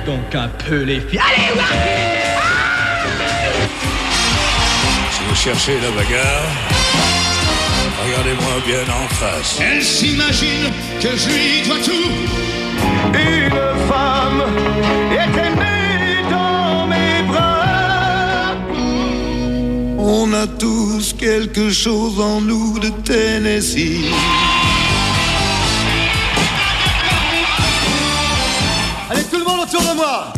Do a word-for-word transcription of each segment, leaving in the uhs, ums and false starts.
donc un peu les filles. Allez, si vous cherchez la bagarre, regardez-moi bien en face. Elle s'imagine que je lui dois tout. Une femme était née dans mes bras. On a tous quelque chose en nous de Tennessee. Allez, tout le monde autour de moi.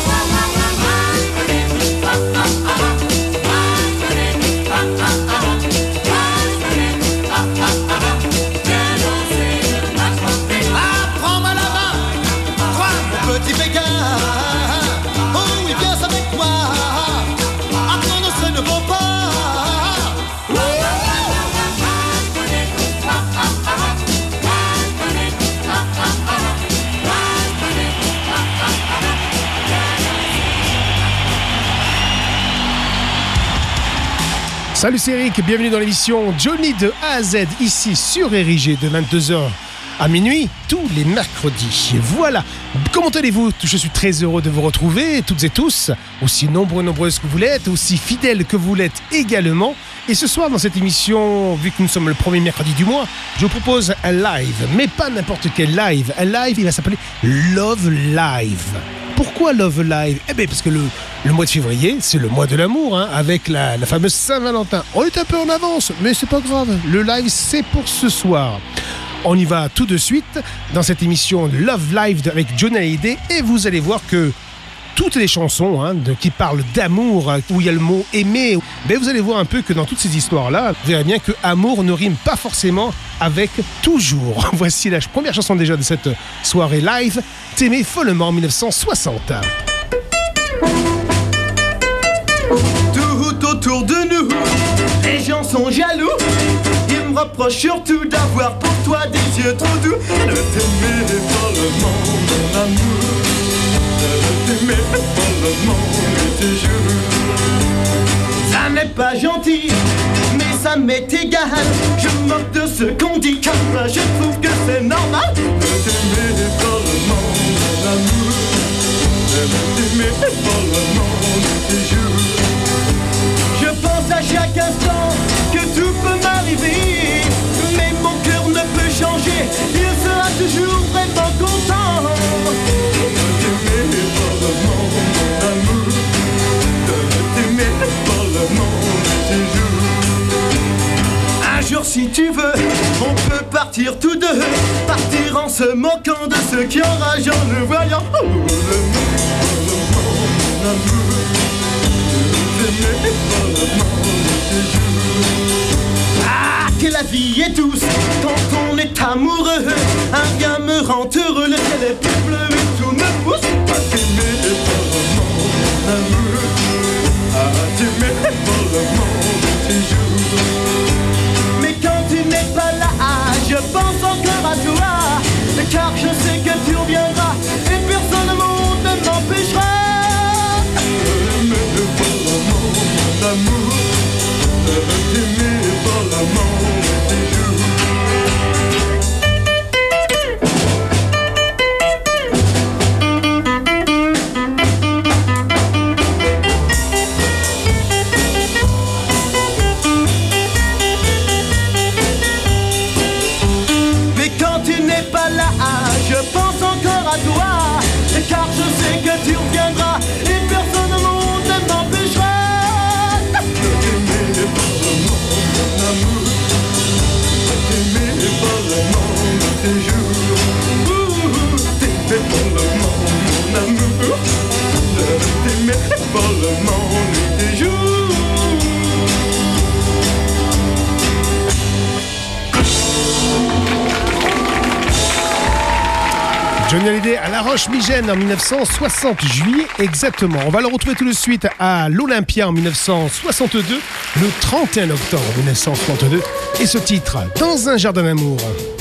Salut, c'est Eric, bienvenue dans l'émission Johnny de A à Z, ici sur Érigé de vingt-deux heures à minuit, tous les mercredis. Voilà, comment allez-vous? Je suis très heureux de vous retrouver, toutes et tous, aussi nombreux et nombreuses que vous l'êtes, aussi fidèles que vous l'êtes également. Et ce soir, dans cette émission, vu que nous sommes le premier mercredi du mois, je vous propose un live, mais pas n'importe quel live. Un live, il va s'appeler Love Live. Pourquoi Love Live? Eh bien, parce que le, le mois de février, c'est le mois de l'amour, hein, avec la, la fameuse Saint-Valentin. On est un peu en avance, mais c'est pas grave. Le live, c'est pour ce soir. On y va tout de suite dans cette émission Love Live avec Johnny Hallyday, et vous allez voir que toutes les chansons hein, de, qui parlent d'amour, où il y a le mot aimer, ben vous allez voir un peu que dans toutes ces histoires-là, vous verrez bien que amour ne rime pas forcément avec toujours. Voici la première chanson déjà de cette soirée live, T'aimer follement en dix-neuf cent soixante. Tout autour de nous, les gens sont jaloux. Ils me reprochent surtout d'avoir pour toi des yeux trop doux. Ne t'aimer follement, mon amour. Ne t'aimer follement, tes jours. Ça n'est pas gentil, mais ça m'est égal. Je me moque de ce qu'on dit, car moi je trouve que c'est normal. Ne t'aimer follement, mon amour. Ne t'aimer follement, tes jours. Je pense à chaque instant que tout peut m'arriver, mais mon cœur ne peut changer, il sera toujours vraiment content. De t'aimer follement, mon amour, de t'aimer follement, tes jours. Un jour si tu veux, on peut partir tous deux, partir en se moquant de ceux qui enragent en nous voyant. Oh, follement, mon amour. Ah, que la vie est douce quand on est amoureux. Un bien me rend heureux, le ciel est plus bleu et tout me pousse à t'aimer follement, mon amour. À t'aimer follement, tes jours. Mais quand tu n'es pas là, je pense encore à toi, car je sais que tu reviendras et personne au monde ne m'empêchera. L'amour, de t'aimer follement, tes jours. Mais quand tu n'es pas là, je pense encore à toi, car je sais que tu reviendras et personne au monde ne m'empêchera. Johnny Hallyday à La Roche-Migène en dix-neuf cent soixante, juillet exactement. On va le retrouver tout de suite à l'Olympia en dix-neuf cent soixante-deux, le trente et un octobre dix-neuf cent soixante-deux. Et ce titre, Dans un jardin d'amour.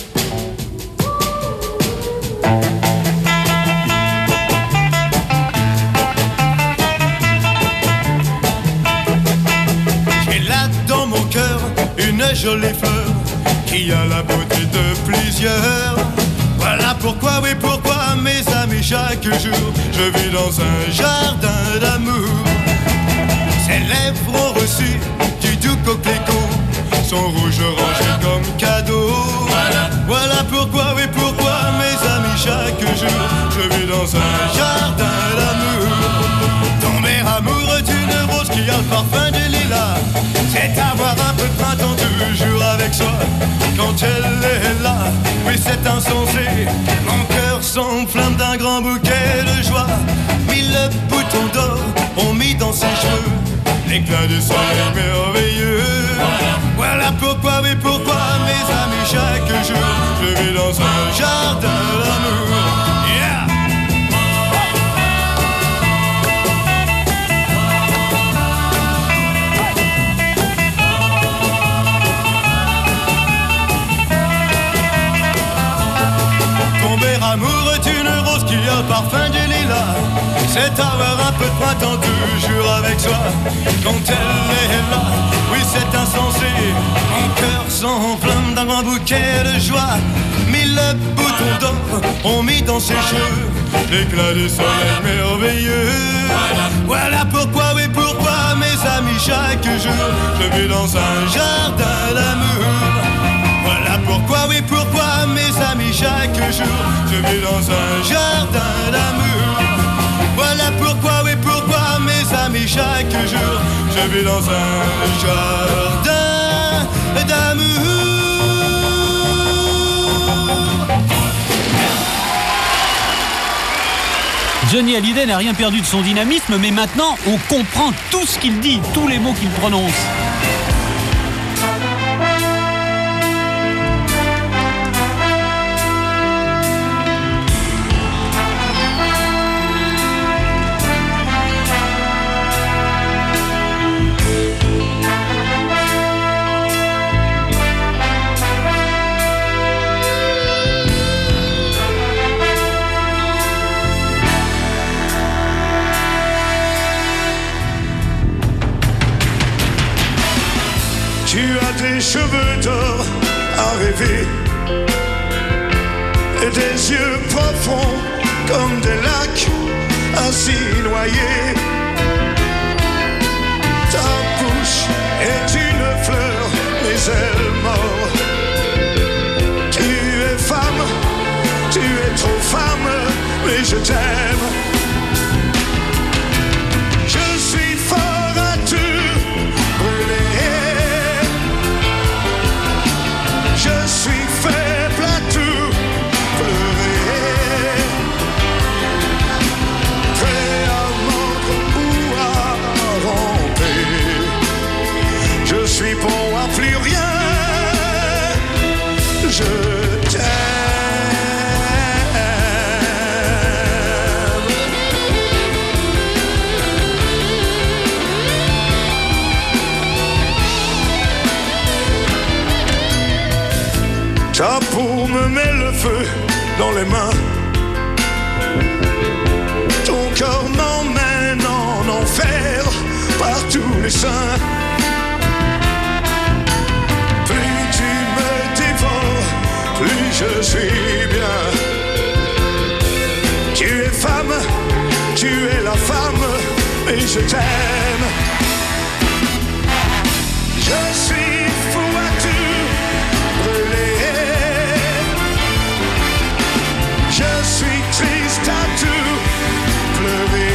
J'ai là dans mon cœur une jolie fleur qui a la beauté de plusieurs. Voilà pourquoi, oui pourquoi mes amis chaque jour, je vis dans un jardin d'amour. Ses lèvres ont reçu du doux coquelicot, son rouge rangé comme cadeau. Voilà, voilà pourquoi, oui pourquoi, mes amis, chaque jour, je vis dans un jardin d'amour. Tomber amoureux d'une rose qui a le parfum du lilas, c'est avoir un peu de printemps toujours avec soi. Quand elle est là, oui c'est insensé, mon cœur s'enflamme d'un grand bouquet de joie. Mille boutons d'or ont mis dans ses cheveux l'éclat du soleil merveilleux. Voilà pourquoi, oui pourquoi, mes amis, chaque jour, je vis dans un jardin d'amour. Yeah! Tomber amoureux d'une rose qui a le parfum du lilas, c'est avoir un peu de printemps toujours avec soi. Quand elle est là, oui c'est insensé, mon cœur s'enflamme d'un grand bouquet de joie. Mille boutons d'or ont mis dans ses cheveux l'éclat du soleil merveilleux. Voilà pourquoi, oui pourquoi, mes amis, chaque jour, je vis dans un jardin d'amour. Voilà pourquoi, oui pourquoi, mes amis, chaque jour, je vis dans un jardin d'amour. Voilà pourquoi, oui pourquoi, mes amis, chaque jour, je vis dans un jardin d'amour. Johnny Hallyday n'a rien perdu de son dynamisme, mais maintenant on comprend tout ce qu'il dit, tous les mots qu'il prononce. Tu as des cheveux d'or à rêver et des yeux profonds comme des lacs ainsi noyés. Ta bouche est une fleur, les ailes mortes. Tu es femme, tu es trop femme, mais je t'aime. Je suis fort à te brûler. Je suis faible à tout pleurer, prêt à mordre ou à ramper. Je suis bon à plus rien, je t'aime. Ta peau me met le feu dans les mains, ton corps m'emmène en enfer par tous les seins. Plus tu me dévores, plus je suis bien. Tu es femme, tu es la femme, et je t'aime. Je suis fou à tout brûler. Je suis triste à tout pleurer,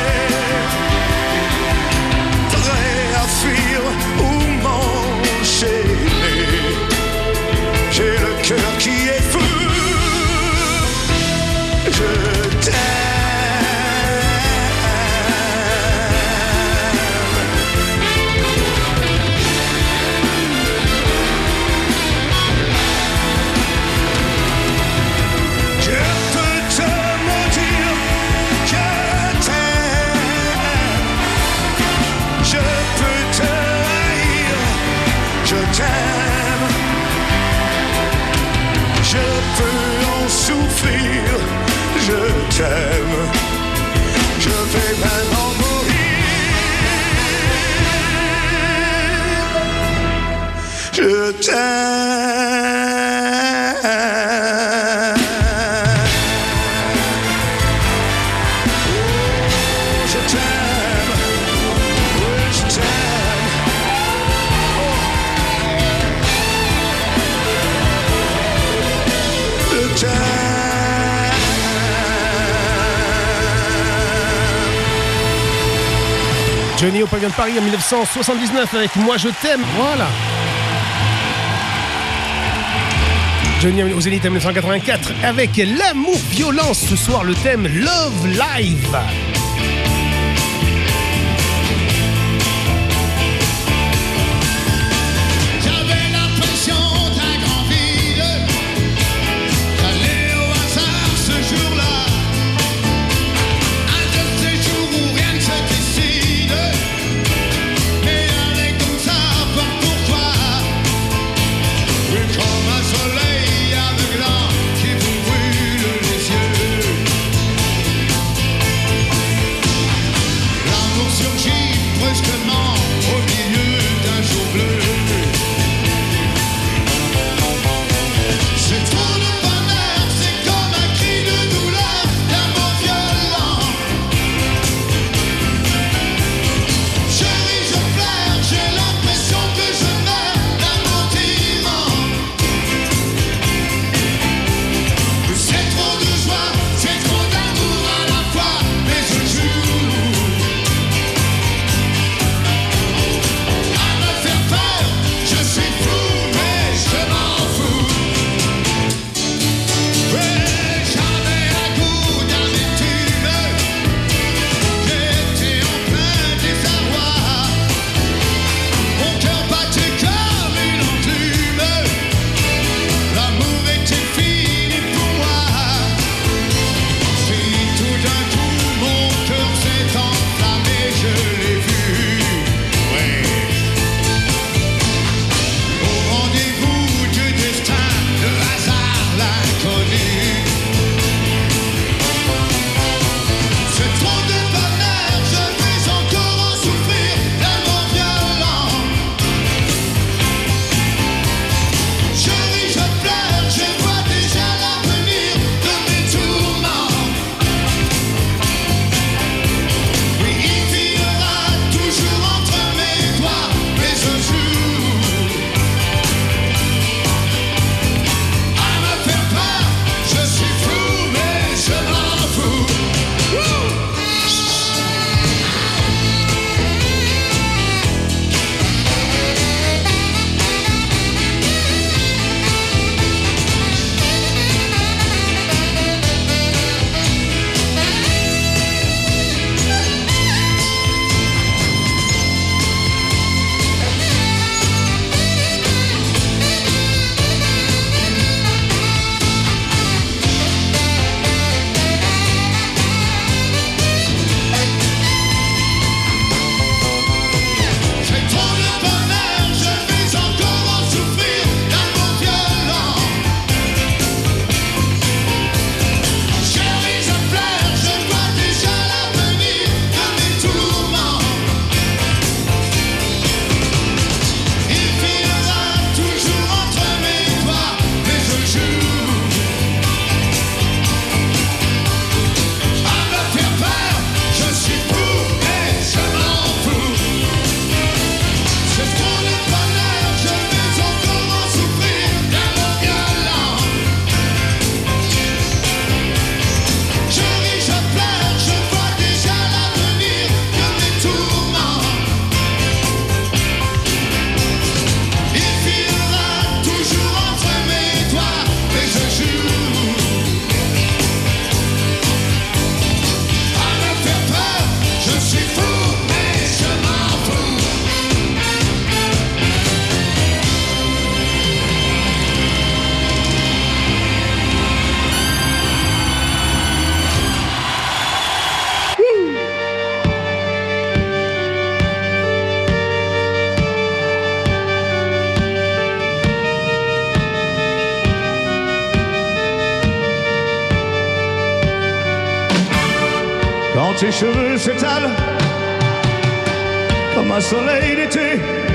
prêt à fuir ou m'enchaîner. J'ai le cœur qui est fou, je t'aime. Souffrir, je t'aime, je vais maintenant mourir, je t'aime. Johnny au Pavillon de Paris en dix-neuf cent soixante-dix-neuf avec Moi je t'aime, voilà. Johnny au Zénith en dix-neuf cent quatre-vingt-quatre avec L'amour violence, ce soir le thème Love Live. Quand tes cheveux s'étalent comme un soleil d'été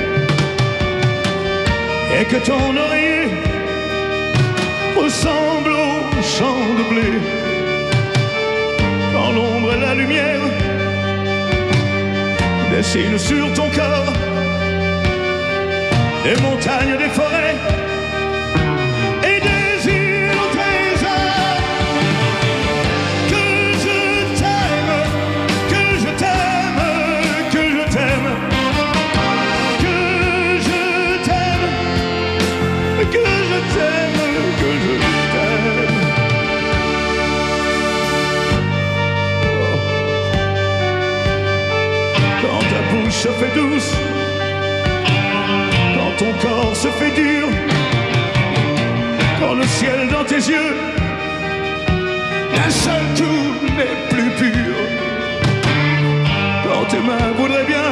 et que ton oreiller ressemble au champ de blé, quand l'ombre et la lumière dessinent sur ton corps des montagnes, des forêts et des îles au trésor. Que je t'aime, que je t'aime, que je t'aime. corps se fait dur, quand le ciel dans tes yeux d'un seul coup n'est plus pur, quand tes mains voudraient bien,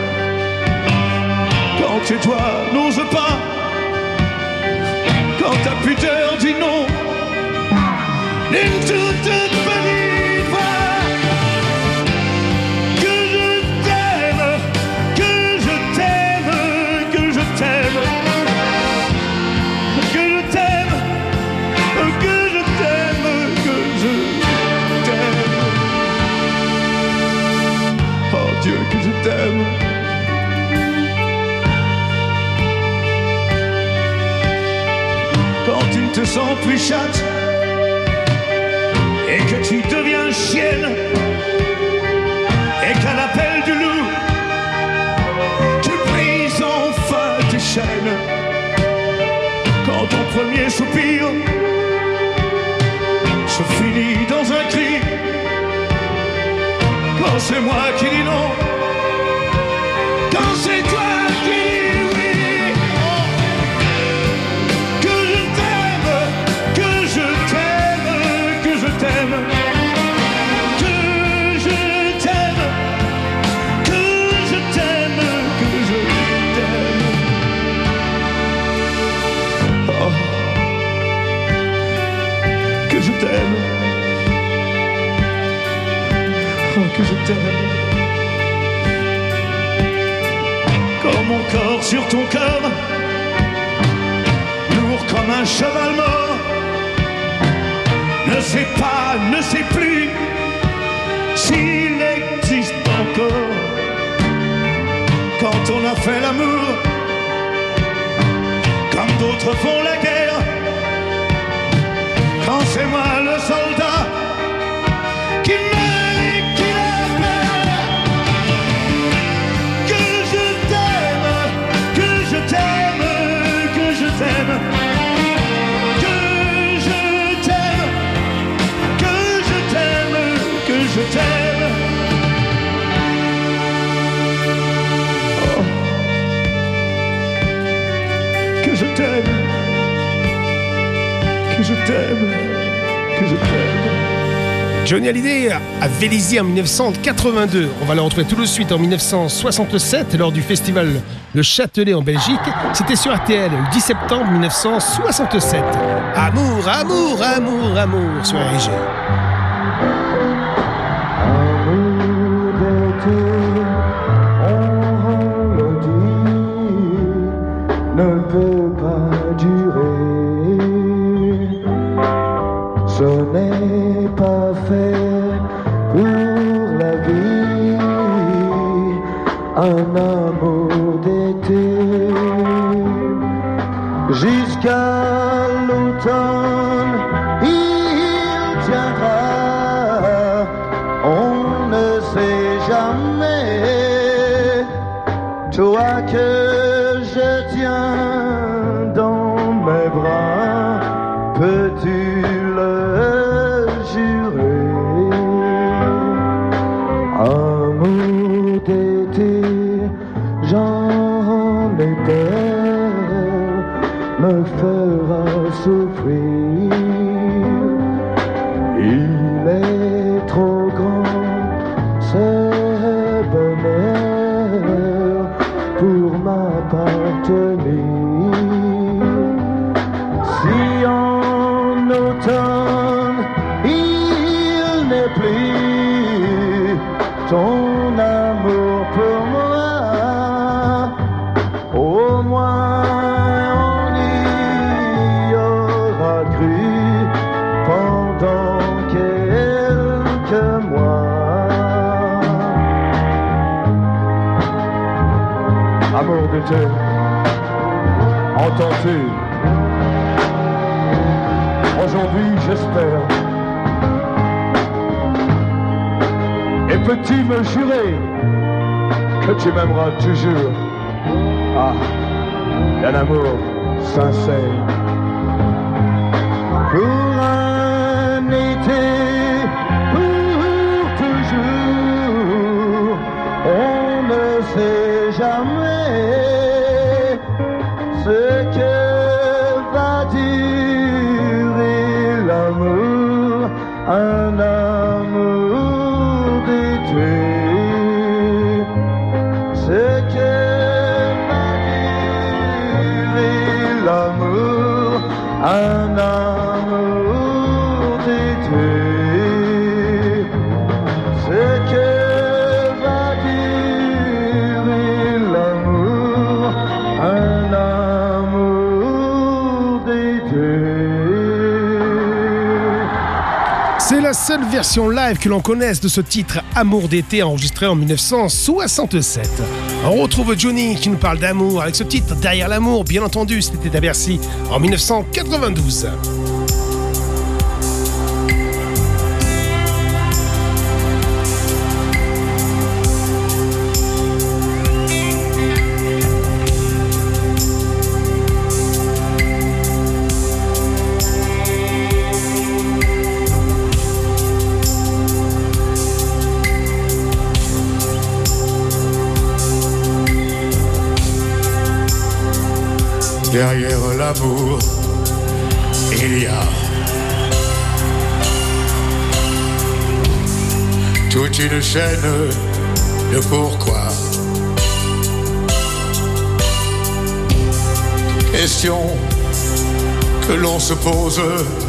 quand tes doigts n'osent pas, quand ta pudeur dit non, une toute petite fois, que je t'aime, que je t'aime, que je t'aime, que je t'aime, que je t'aime, que je t'aime. Oh Dieu, que je t'aime. Quand tu ne te sens plus chatte et que tu deviens chienne et qu'à l'appel du loup tu brises enfin tes chaînes, quand ton premier soupir se finit dans un cri, quand c'est moi qui dis non, quand c'est toi qui dis oui, que je t'aime, que je t'aime, que je t'aime, que je t'aime, que je t'aime, que je t'aime. Oh, que je t'aime. Oh, que je t'aime. Comme mon corps sur ton corps, lourd comme un cheval mort, ne sait pas, ne sait plus s'il existe encore. Quand on a fait l'amour, comme d'autres font la guerre, quand c'est moi le soldat qui meurt et qui la perd, que je t'aime, que je t'aime, que je t'aime, que je t'aime, que je t'aime, que je t'aime. Oh, que je t'aime, que je t'aime, que je t'aime. Johnny Hallyday à Vélizy en dix-neuf cent quatre-vingt-deux. On va le retrouver tout de suite en dix-neuf cent soixante-sept lors du festival Le Châtelet en Belgique. C'était sur R T L le dix septembre dix-neuf cent soixante-sept. Amour, amour, amour, amour sur R G. Amour d'été, on le dit, ne peut pas durer. Ce n'est pas fait pour la vie, un amour d'été. Jusqu'à l'automne, il tiendra, on ne sait jamais. Toi que je tiens dans mes bras, peux-tu le jurer? Amour d'été, j'en ai peur, me fera souffrir. Il est trop grand, ce bonheur, pour m'appartenir. Si en automne il n'est plus ton amour pour moi, au moins on y aura cru pendant quelques mois. Amour d'été, entends-tu? Aujourd'hui j'espère. Et peux-tu me jurer que tu m'aimeras toujours? Ah, un amour sincère. Pour un été, pour toujours, on ne sait jamais. un amour d'été. C'est que m'a duré l'amour, un amour d'été. C'est que va durer l'amour, un amour d'été. C'est la seule version live que l'on connaisse de ce titre Amour d'été enregistré en dix-neuf cent soixante-sept. On retrouve Johnny qui nous parle d'amour avec ce titre Derrière l'amour, bien entendu, c'était à Bercy en dix-neuf cent quatre-vingt-douze. Derrière l'amour, il y a toute une chaîne de pourquoi. Question que l'on se pose.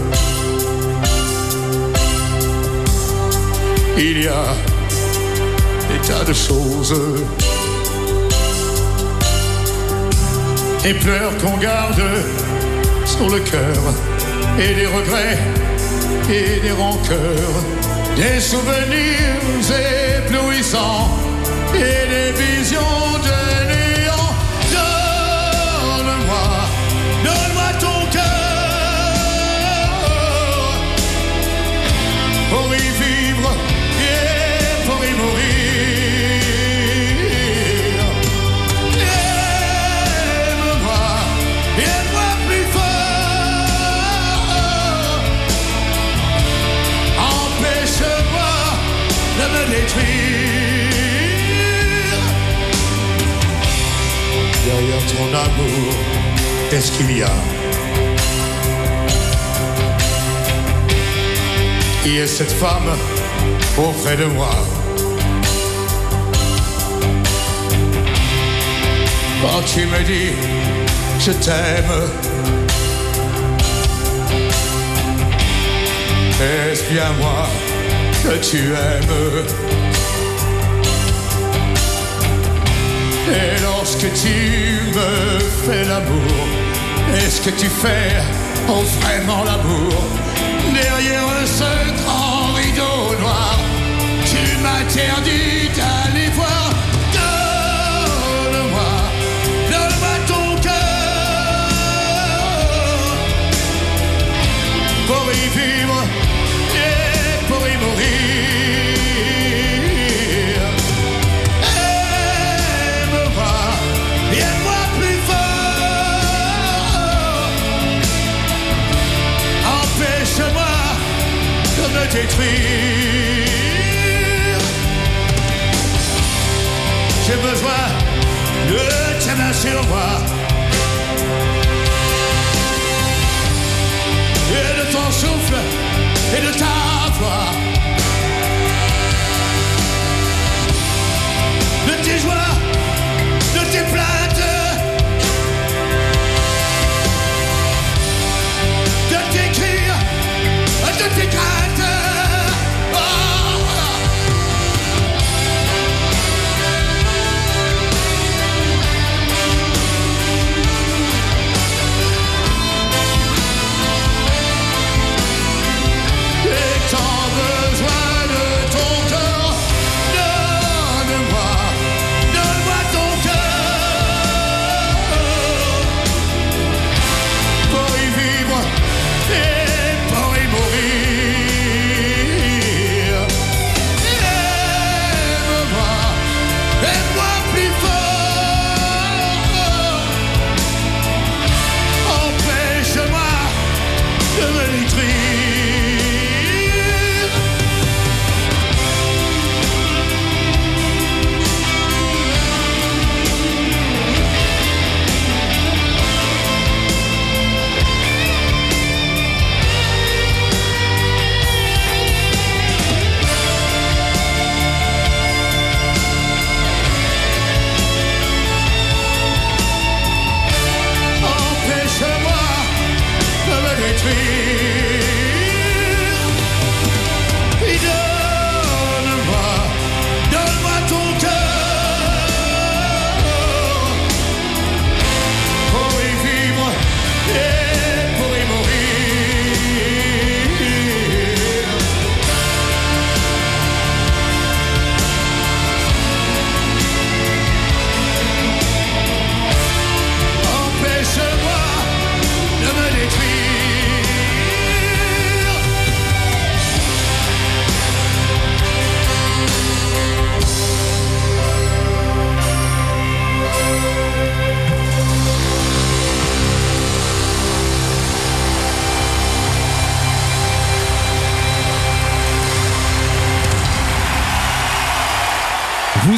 Il y a des tas de choses. Des pleurs qu'on garde sur le cœur, et des regrets et des rancœurs, des souvenirs éblouissants et des visions de néant. Donne-moi, donne-moi ton cœur pour y vivre et pour y mourir. Derrière ton amour, qu'est-ce qu'il y a? Qui est cette femme auprès de moi? Quand tu me dis je t'aime, est-ce bien moi que tu aimes? Et lorsque tu me fais l'amour, est-ce que tu fais oh, vraiment l'amour? Derrière ce grand rideau noir, tu m'interdis d'aller voir. Donne-moi, donne-moi ton cœur pour y vivre et pour y mourir. Me détruire. J'ai besoin de ta main sur moi et de ton souffle et de ta voix, de tes joies, de tes plaintes, de tes cris, de tes craintes. Yeah.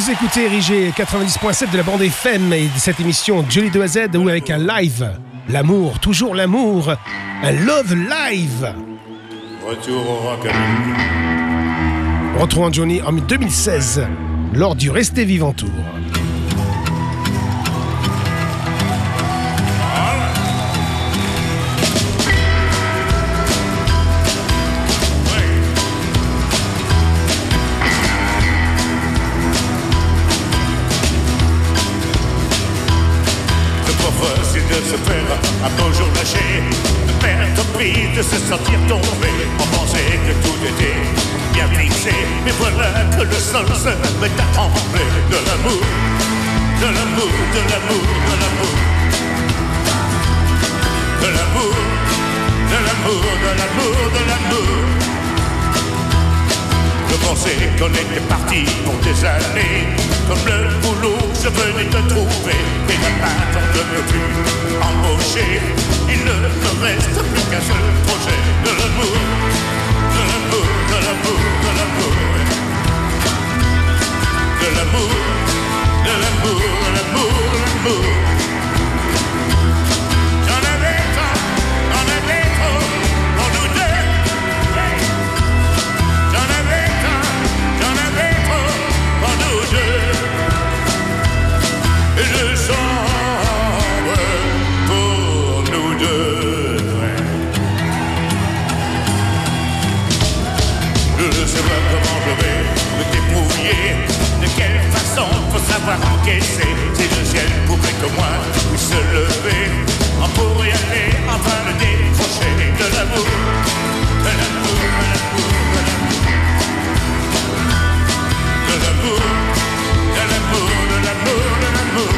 Vous écoutez Érigé quatre-vingt-dix point sept de la bande F M et de cette émission Johnny de A à Z où avec un live, l'amour, toujours l'amour, un love live. Retour au rock. Retrouvons Johnny en deux mille seize lors du Restez Vivant Tour. Un beau jour lâché, perdre pris de se sentir tomber. On pensait que tout était bien fixé, mais voilà que le sol se met à trembler. De l'amour, de l'amour, de l'amour, de l'amour, de l'amour, de l'amour, de l'amour, de l'amour. Je pensais qu'on était parti pour des années. Comme le boulot, je venais te trouver. Mais maintenant on ne peut plus embaucher. Il ne me reste plus qu'un seul projet. De l'amour, de l'amour, de l'amour, de l'amour. De l'amour, de l'amour, de l'amour, de l'amour. J'en avais tant, j'en avais trop pour nous deux. J'en avais tant, j'en avais trop pour nous deux. Et je sombre pour nous deux. Je ne sais pas comment je vais me débrouiller. De quelle façon faut savoir encaisser. Si le ciel pouvait que moi se lever, on pourrait aller enfin le décrocher. De l'amour, de l'amour, de l'amour, de l'amour, de l'amour, de l'amour, de l'amour.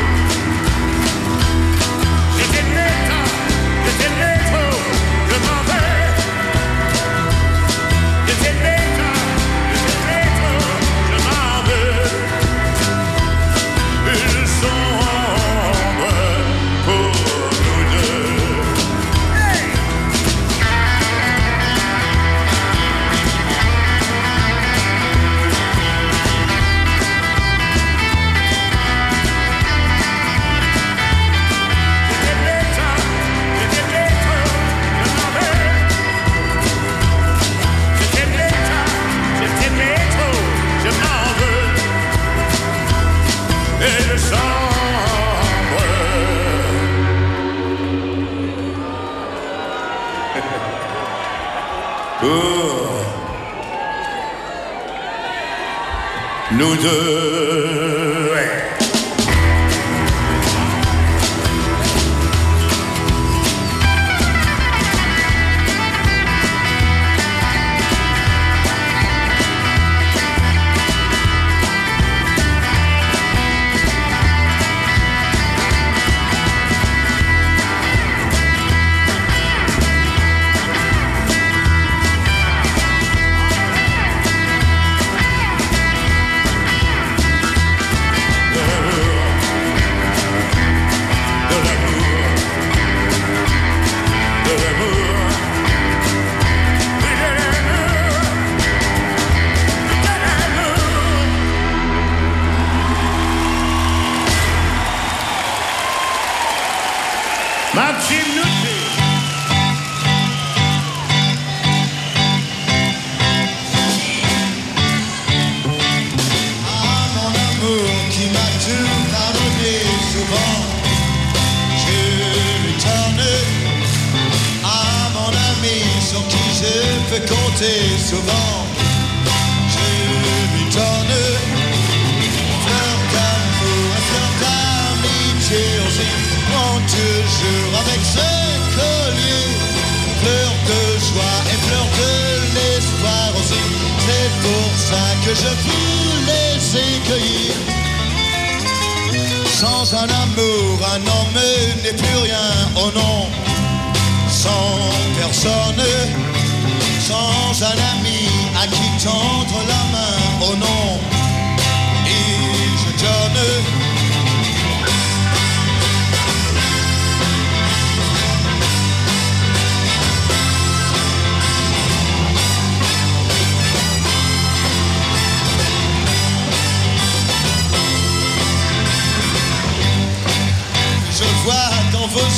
Je t'aimais tant, je t'aimais trop, je m'en vais. Je t'aimais tant, je t'aimais trop, je m'en veux. Une sombre pour nous deux. Hey! Nous deux, ouais. Souvent, je lui donne fleur d'amour, fleur d'amitié aussi. Mon toujours avec ce collier, fleur de joie et fleur de l'espoir aussi. C'est pour ça que je veux les cueillir. Sans un amour, un homme n'est plus rien, oh non. Sans personne, sans un ami à qui tendre la main, oh non, et je donne.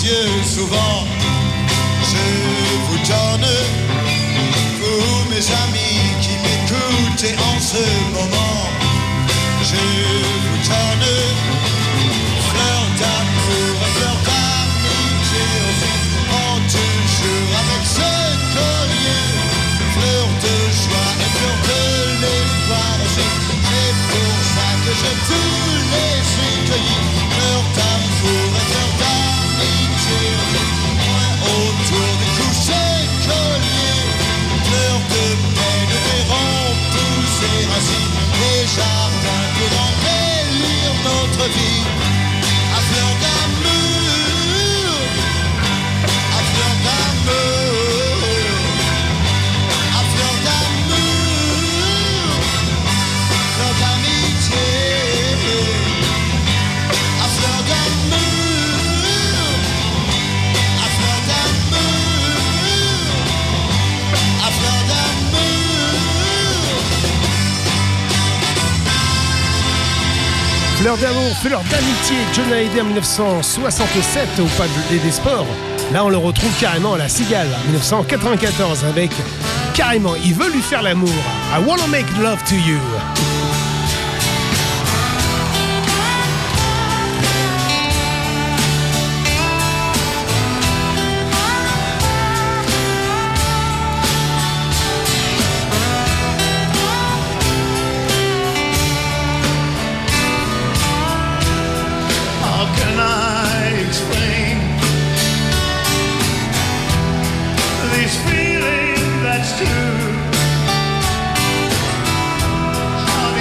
yeux souvent. Je vous donne, vous mes amis qui m'écoutez en ce moment, je vous donne fleur d'amour et fleur d'amitié aussi, en toujours avec ce collier, fleur de joie et fleur de l'espoir aussi. C'est pour ça que je vous les ai cueillis, fleur d'amour et fleur d'amitié aussi, autour du coucher collier, fleur de peine verront pousser racines, les jardins pour embellir notre vie, à fleur d'amour, à fleur d'amour, à fleur d'amour, fleur d'amitié, à fleur d'amour, à fleur d'amour, à fleur d'amour. Fleur d'amour, fleur d'amitié, John Hallyday en dix-neuf cent soixante-sept au Palais des Sports. Là, on le retrouve carrément à la Cigale en dix-neuf cent quatre-vingt-quatorze avec carrément, il veut lui faire l'amour. I wanna make love to you. How can I explain this feeling that's true? How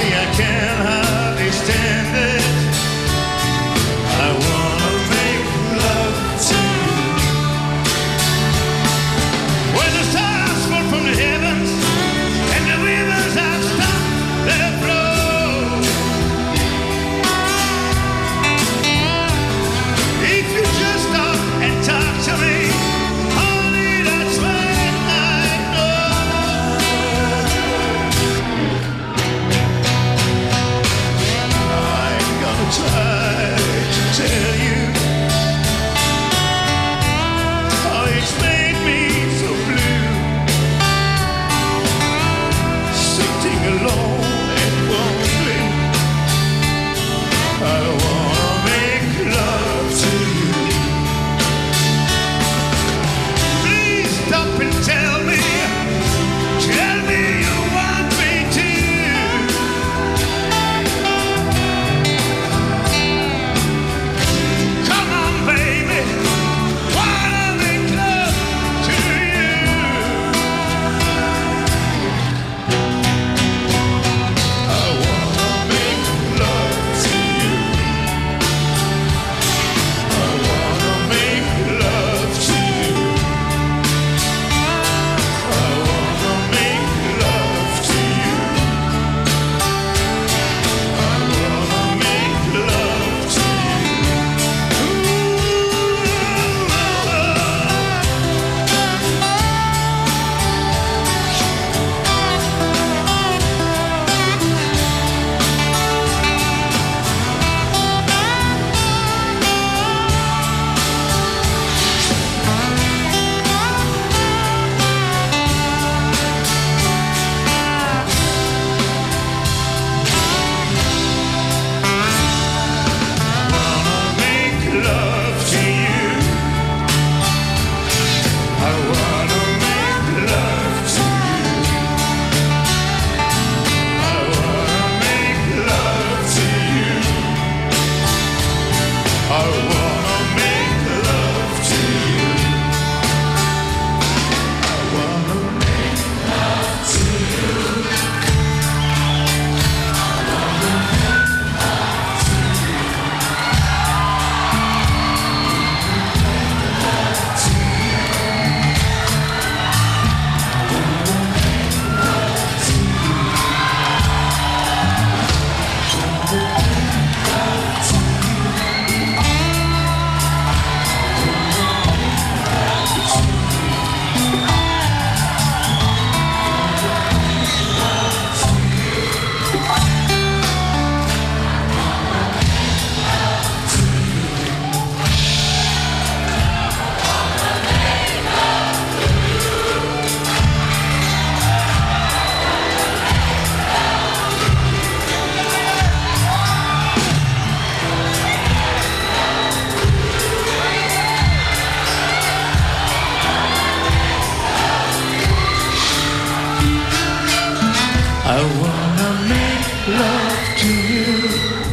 I wanna make love to you.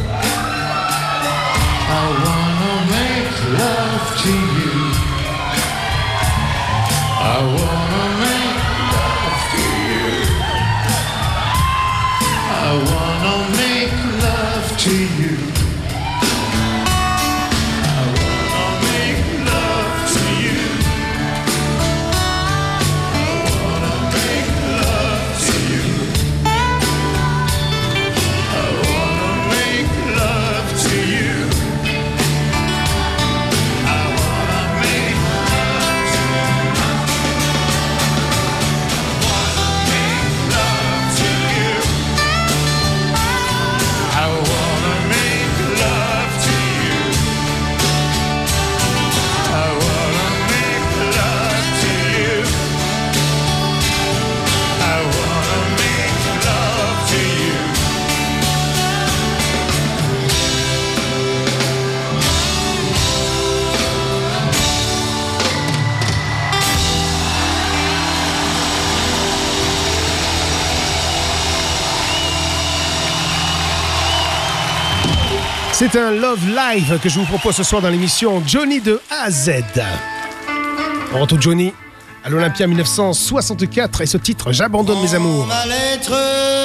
I wanna make love to you. I wanna make love to you. I wanna make love to you. I wanna make love to you. I wanna make love to you. I wanna make love to you. I wanna make love to you. I wanna make love to you. I wanna make love to you. I wanna make love to you. C'est un Love Live que je vous propose ce soir dans l'émission Johnny de A à Z. On retrouve Johnny à l'Olympia mille neuf cent soixante-quatre et ce titre J'abandonne mes amours. Ma lettre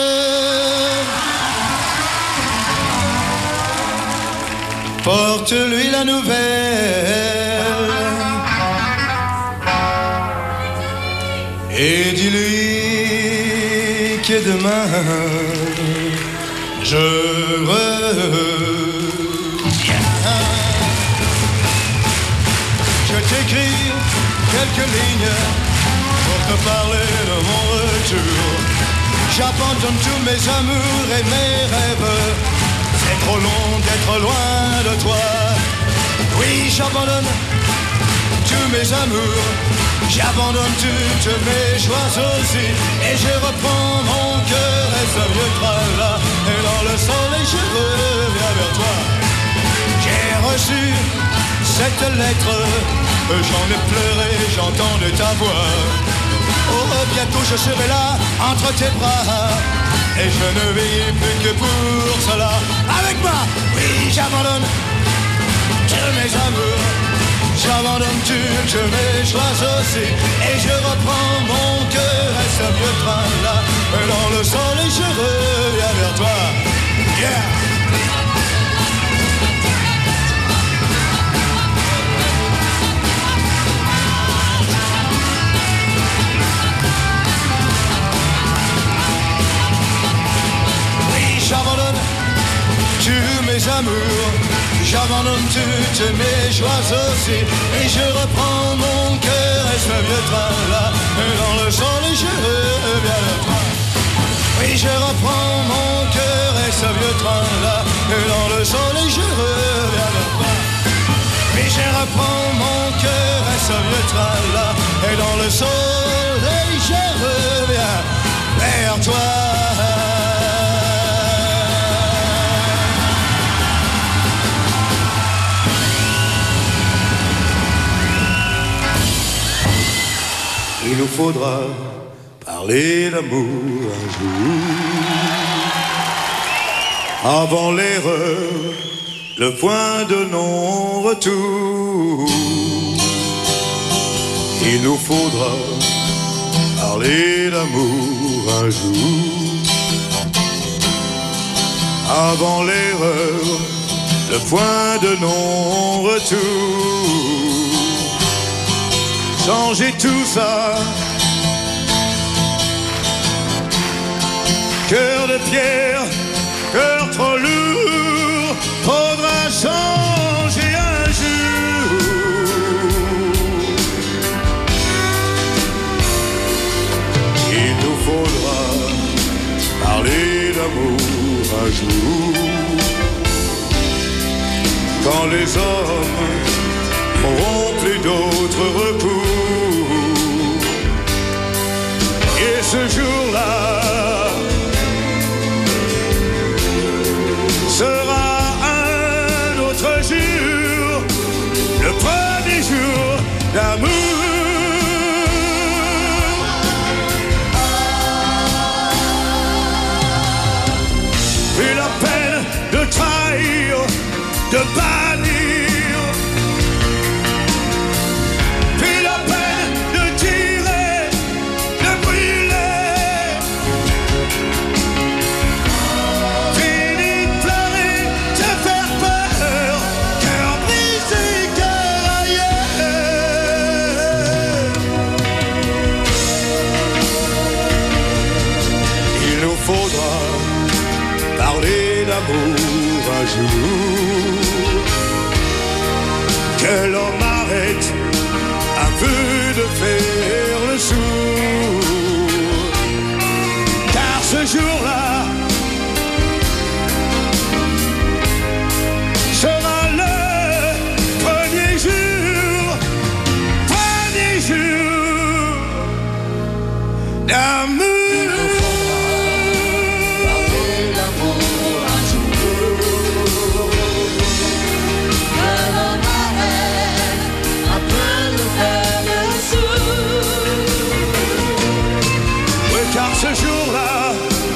porte-lui la nouvelle et dis-lui que demain je reviens. Je t'écris quelques lignes pour te parler de mon retour. J'abandonne tous mes amours et mes rêves. C'est trop long d'être loin de toi. Oui, j'abandonne tous mes amours. J'abandonne toutes mes joies aussi. Et je reprends mon cœur et ce vieux train-là. Et dans le soleil je reviens vers toi. J'ai reçu cette lettre, j'en ai pleuré, j'entends de ta voix. Oh, bientôt je serai là, entre tes bras. Et je ne vis plus que pour cela. Avec moi, oui, j'abandonne tous mes amours. J'abandonne toutes mes joies aussi. Et je reprends mon cœur et ce vieux train-là. Et dans le soleil je reviens vers toi. Yeah! J'abandonne tous mes amours, j'abandonne toutes mes joies aussi. Et je reprends mon cœur et ce vieux train-là. Et dans le soleil je reviens vers toi. Oui, je reprends mon cœur et ce vieux train-là. Et dans le soleil je reviens vers toi. Oui, je reprends mon cœur et ce vieux train-là. Et dans le soleil je reviens vers toi. Il nous faudra parler d'amour un jour. Avant l'erreur, le point de non-retour. Il nous faudra parler d'amour un jour. Avant l'erreur, le point de non-retour. Changer tout ça. Cœur de pierre, cœur trop lourd, faudra changer un jour. Il nous faudra parler d'amour un jour. Quand les hommes n'auront plus d'autres recours. Et ce jour-là sera un autre jour, le premier jour d'amour. faudra parler d'amour un jour. Que l'on arrête un peu de faire le sourd. Car ce jour-là sera le premier jour, premier jour d'amour. Ce jour-là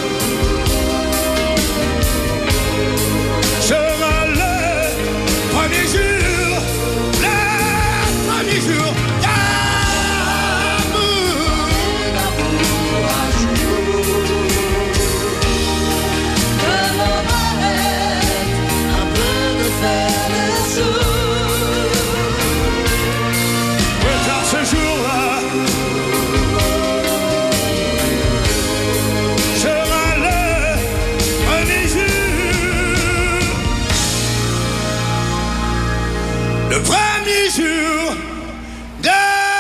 sera le premier jour, le premier jour d'amour. Que l'on arrête un peu de faire le sourd. Oui, car ce jour-là le premier jour d'amour.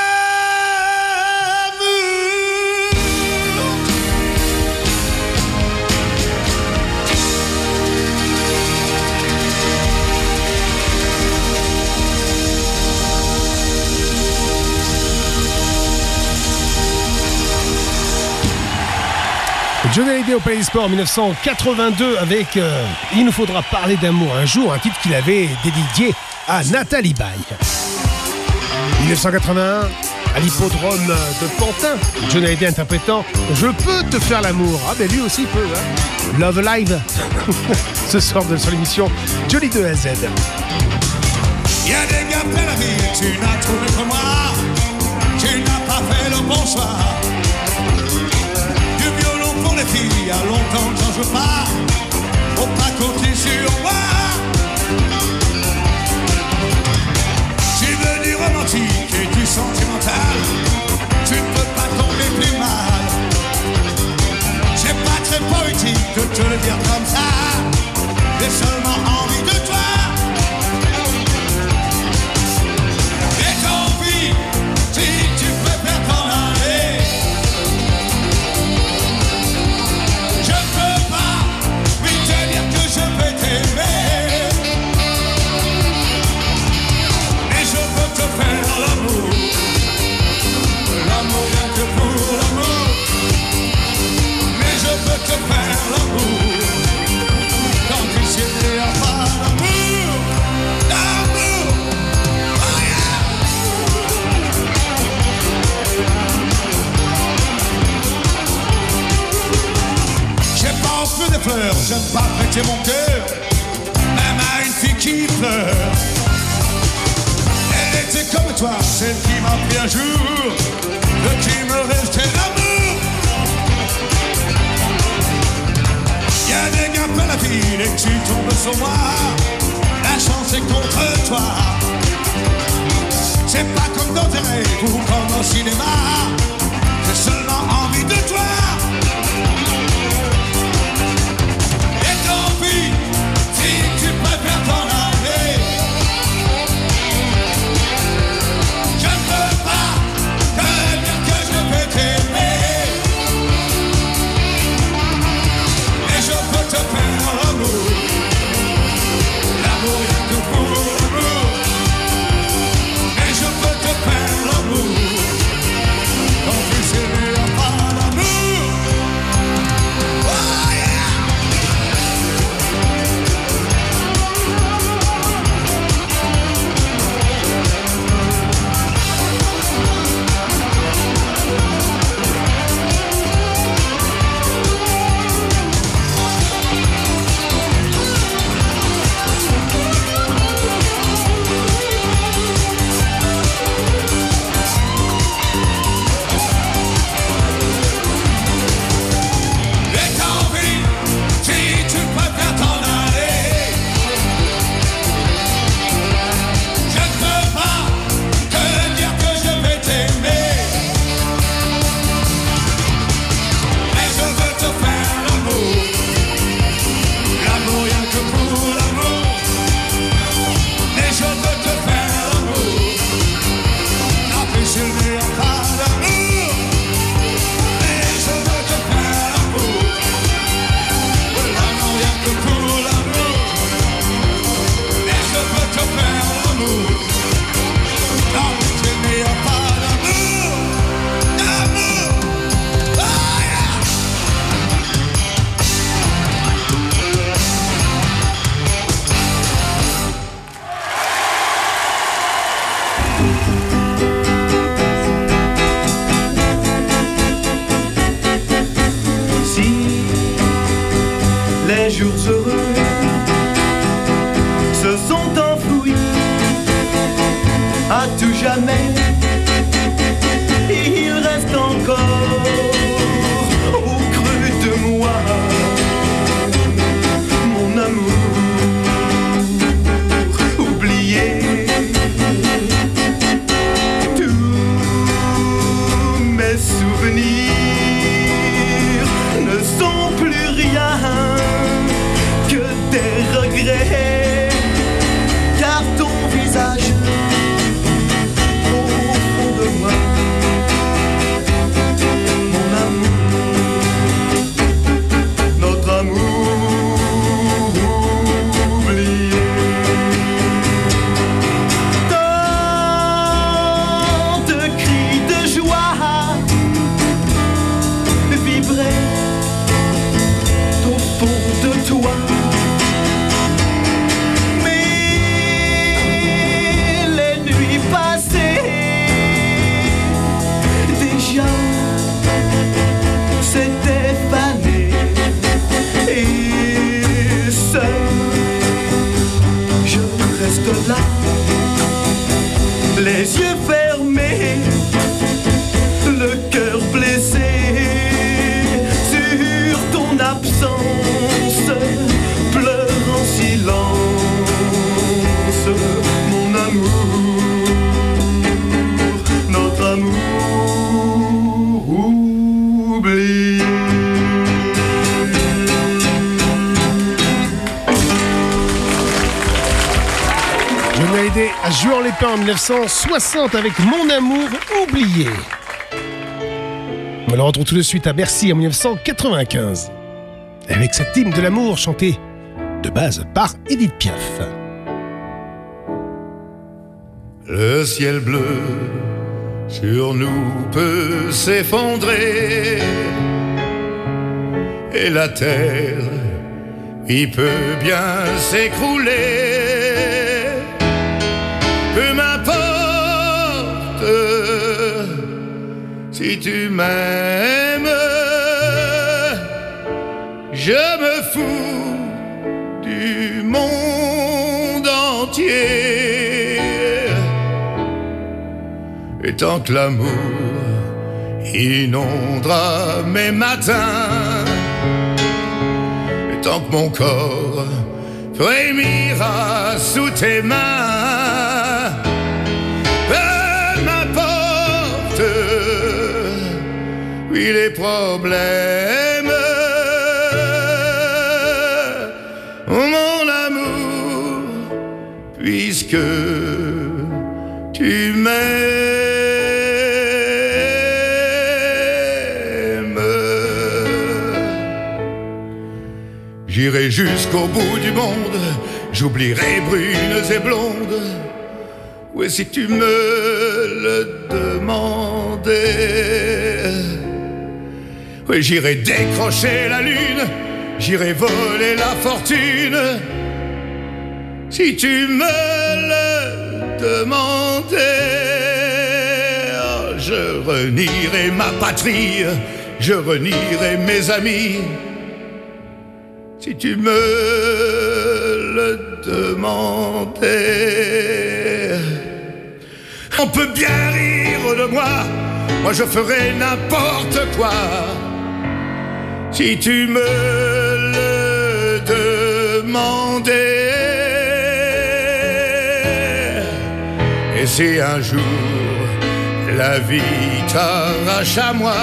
Johnny Hallyday au Palais des Sports en dix-neuf cent quatre-vingt-deux avec euh, Il nous faudra parler d'amour un jour, un titre qu'il avait dédié à Nathalie Baye. dix-neuf cent quatre-vingt-un, à l'hippodrome de Pantin, Johnny Hallyday interprétant Je peux te faire l'amour. Ah ben lui aussi peut, hein. Love Live. Ce soir sur l'émission Johnny de A à Z. Y'a des gars plein la vie, tu n'as trouvé que moi. Tu n'as pas fait le bonsoir. Du violon pour les filles, il y a longtemps que j'en joue pas. Faut pas compter sur moi. Romantique et du sentimental, tu ne peux pas tomber plus mal. C'est pas très poétique de te le dire comme ça. J'ai seulement envie de toi. Et tant pis si tu préfères t'en aller. Je peux pas lui te dire que je vais t'aimer. Faire l'amour, l'amour rien que pour l'amour. Mais je peux te faire l'amour quand tu sais qu'il n'y a pas d'amour, d'amour, oh yeah. J'ai pas offert des fleurs, j'aime pas prêter mon cœur, même à une fille qui pleure. C'est comme toi, celle qui m'a pris un jour, de qui me restait l'amour. Y'a des gars plein la ville et tu tombes sur moi. La chance est contre toi. C'est pas comme dans tes rêves ou comme au cinéma. J'ai seulement envie de toi. Et tant pis si tu préfères t'en aller. Te faire l'amour, l'amour rien que pour l'amour. Et je peux te faire l'amour quand tu sais qu'il n'y a pas d'amour. jours heureux se sont enfouis à tout jamais. Il reste encore au creux de moi mon amour oublié. Tous mes souvenirs ne sont plus rien que des regrets, car ton visage au fond de moi, mon amour, notre amour oublié. Tant de cris de joie vibraient au fond de toi. C'était fané et seul, je reste là, les yeux fermés, le cœur blessé sur ton absence, pleure en silence, mon amour, notre amour. Johnny Hallyday a joué en Lépin en dix-neuf cent soixante avec Mon amour oublié. On le retrouve tout de suite à Bercy en dix-neuf cent quatre-vingt-quinze avec cette hymne de l'amour chantée de base par Édith Piaf. Le ciel bleu sur nous peut s'effondrer et la terre y peut bien s'écrouler. Peu m'importe si tu m'aimes, je me fous du monde entier. Et tant que l'amour inondera mes matins, et tant que mon corps frémira sous tes mains, peu m'importe, oui, les problèmes, mon amour, puisque tu m'aimes. J'irai jusqu'au bout du monde, j'oublierai brunes et blondes. Oui, si tu me le demandais. Oui, j'irai décrocher la lune, j'irai voler la fortune. Si tu me le demandais, oh, je renierai ma patrie, je renierai mes amis. Si tu me le demandais. On peut bien rire de moi, moi je ferai n'importe quoi. Si tu me le demandais. Et si un jour la vie t'arrache à moi,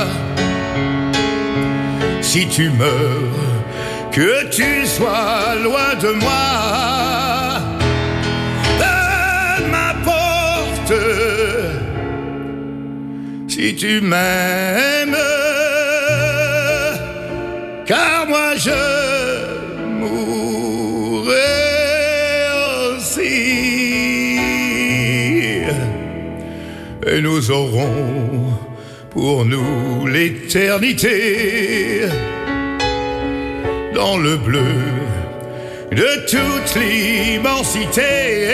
si tu meurs, que tu sois loin de moi, peu m'importe si tu m'aimes, car moi je mourrai aussi, et nous aurons pour nous l'éternité. Dans le bleu de toute l'immensité,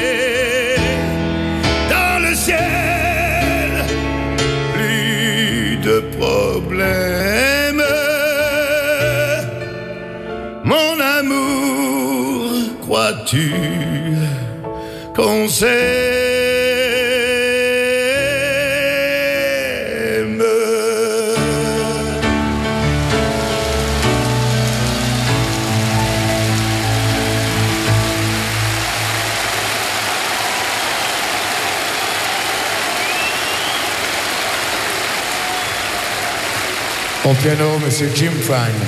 dans le ciel, plus de problèmes. Mon crois-tu qu'on s'aime? Au piano, Monsieur Jim Prime.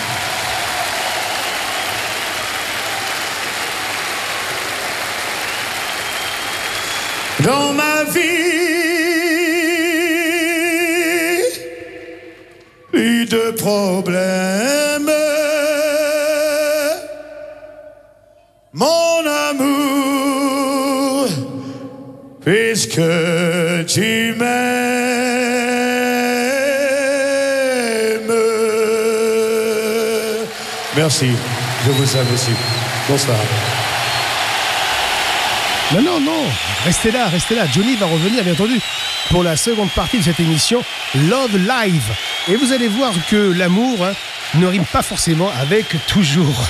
Dans ma vie, plus de problèmes, mon amour, puisque tu m'aimes. Merci, je vous aime aussi. Bonsoir. Non, non, non, restez là, restez là. Johnny va revenir, bien entendu, pour la seconde partie de cette émission, Love Live. Et vous allez voir que l'amour hein, ne rime pas forcément avec toujours.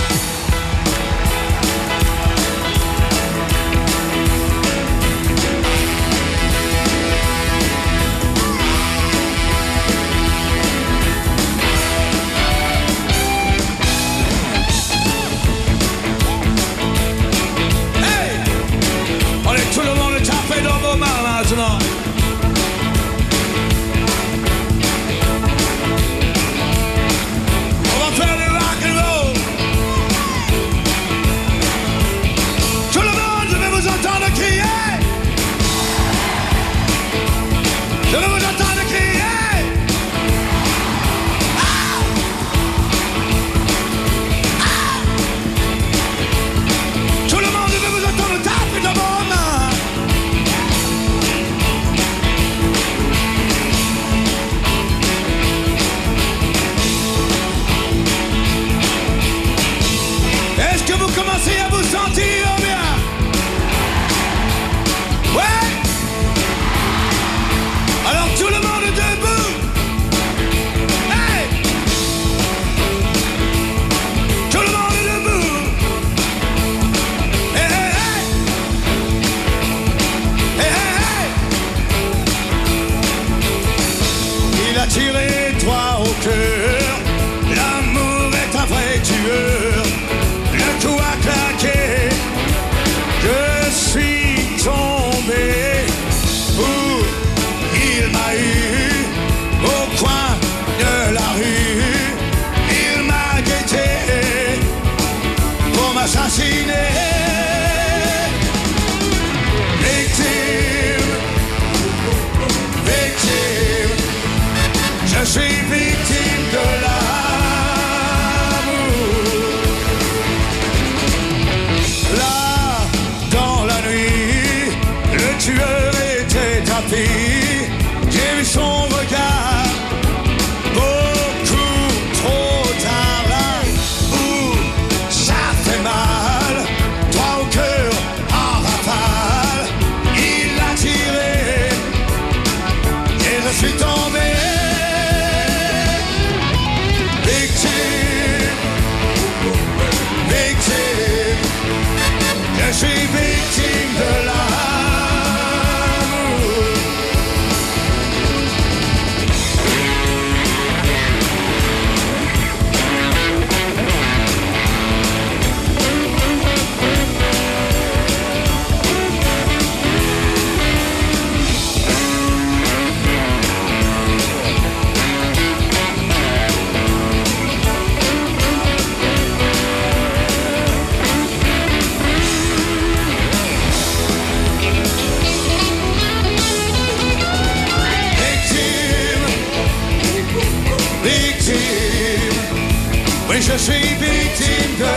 Je suis victime de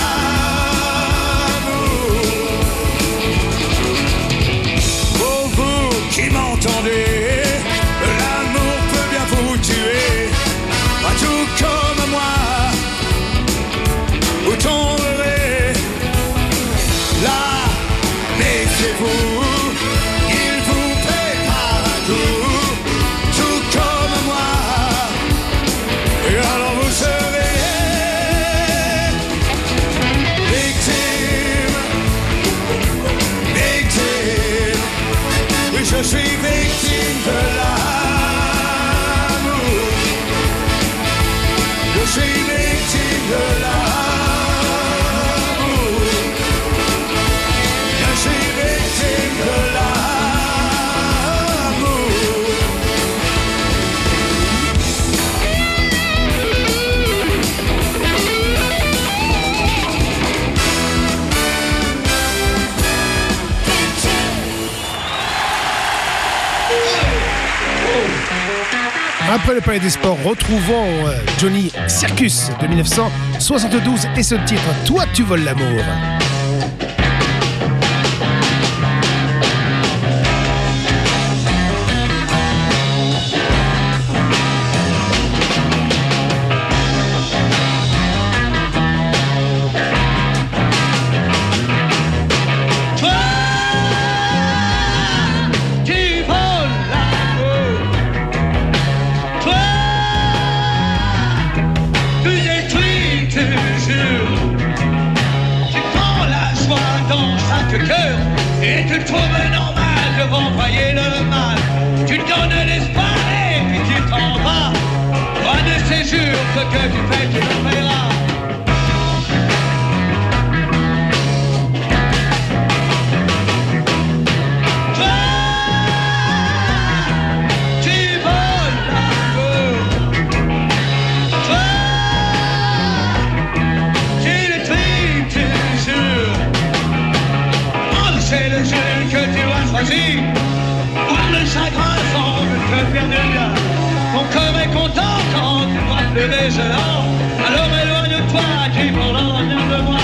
l'amour. Pour vous qui m'entendez, l'amour peut bien vous tuer. Pas tout comme moi, vous tomberez. Là, méfiez-vous, il vous prépare un coup. Tout comme moi, et alors vous serez victime de l'amour. Je suis victime de l'amour. Après le Palais des Sports, retrouvons euh, Johnny Circus de mille neuf cent soixante-douze et ce titre « Toi tu voles l'amour ». Et tu te trouves normal de renvoyer le mal. Tu te donnes l'espoir et puis tu t'en vas. Moi de ces jours, ce que tu fais, tu le feras. Toi, tu voles l'amour. Toi, tu le tripes toujours. C'est le jeu que tu as choisi. Voir le chagrin semble te faire du bien. Ton corps est content quand tu vois pleurer gelant. Alors éloigne-toi, tu prendras bien de moi.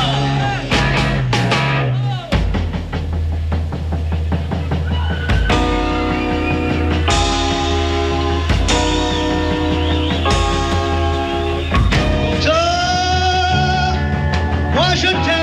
Je, moi je t'aime.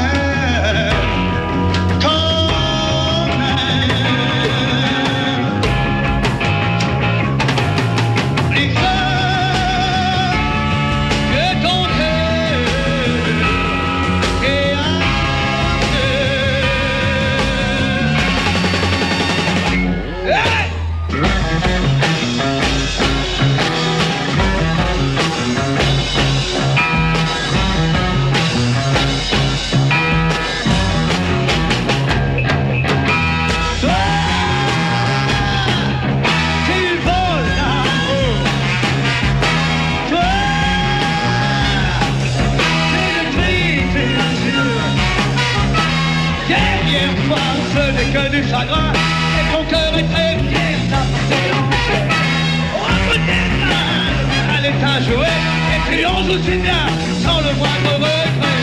Que du chagrin et ton cœur est très fier d'apporter l'enfer. Entre tes mains, elle est à jouer et puis on joue si bien sans le moindre regret.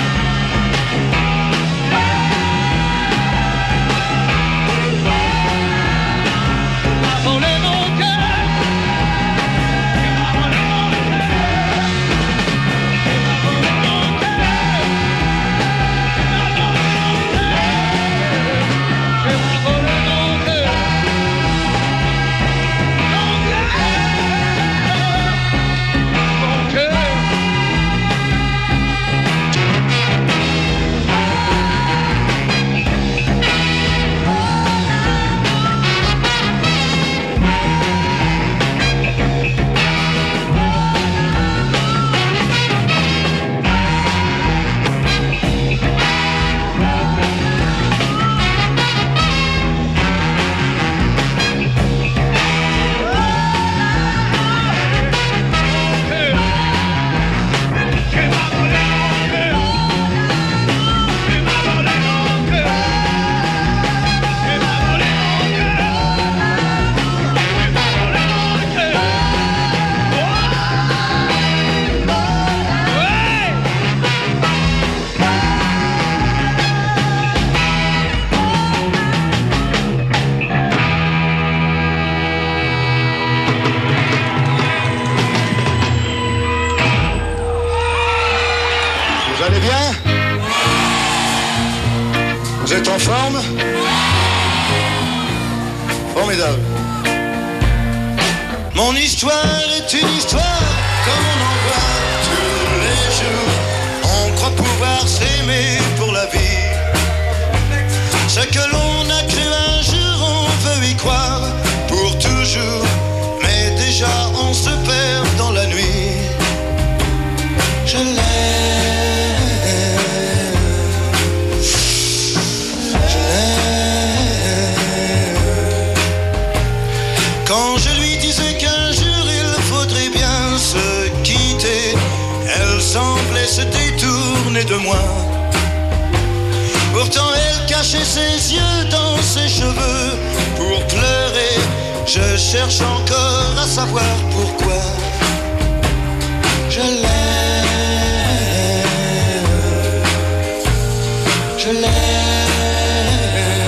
Toi Formidable. Mon histoire est une histoire comme on en voit tous les jours. On croit pouvoir s'aimer pour la vie. Ce que l'on a cru un jour, on veut y croire pour toujours. Mais déjà on se perd dans la nuit. Je l'aime. Je l'aime. Quand je lui disais qu'un jour il faudrait bien se quitter, elle semblait se détourner de moi. Pourtant elle cachait ses yeux dans ses cheveux pour pleurer. Je cherche encore à savoir pourquoi. Je l'aime. Je l'aime.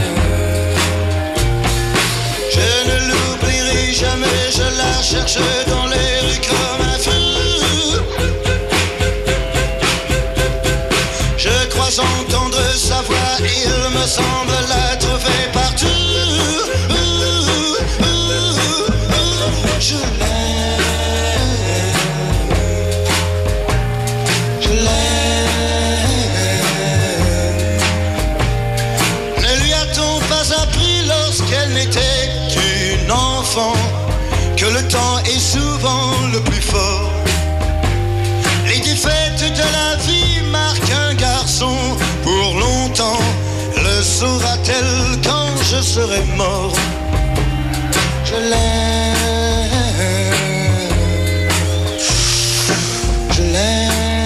Je ne l'oublierai jamais, je la cherche dans les rues comme un fou. Je crois entendre sa voix, il me semble la trouver partout. Je l'aime. Je l'aime. Ne lui a-t-on pas appris lorsqu'elle n'était qu'une enfant que le temps est souvent le plus fort? Les défaites de la vie marquent un garçon pour longtemps. Le saura-t-elle quand je serai mort? Je l'aime. Je l'aime.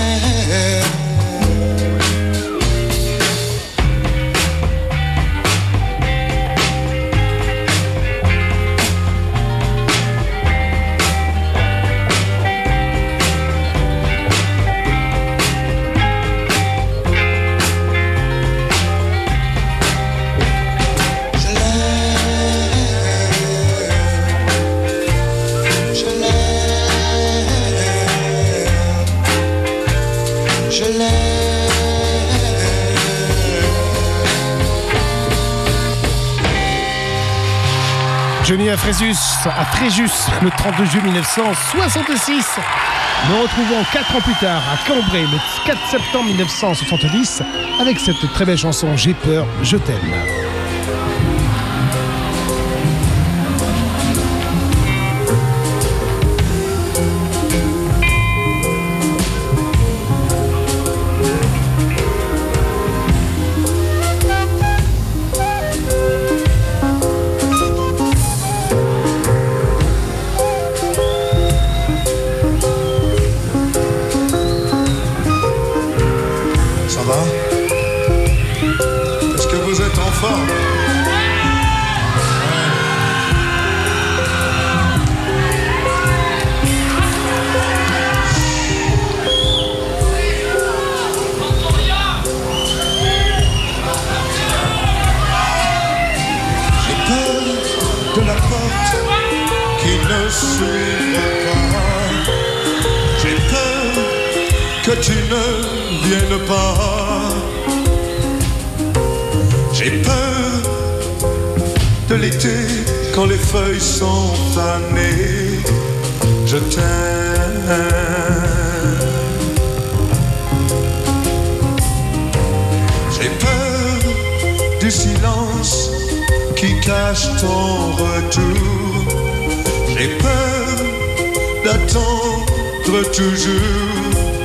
Johnny à Fréjus, à Fréjus, le trente-deux juillet mille neuf cent soixante-six. Nous retrouvons quatre ans plus tard à Cambrai, le quatre septembre mille neuf cent soixante-dix, avec cette très belle chanson J'ai peur, je t'aime. Que tu ne viennes pas. J'ai peur de l'été quand les feuilles sont fanées. Je t'aime. J'ai peur du silence qui cache ton retour. J'ai peur d'attendre toujours.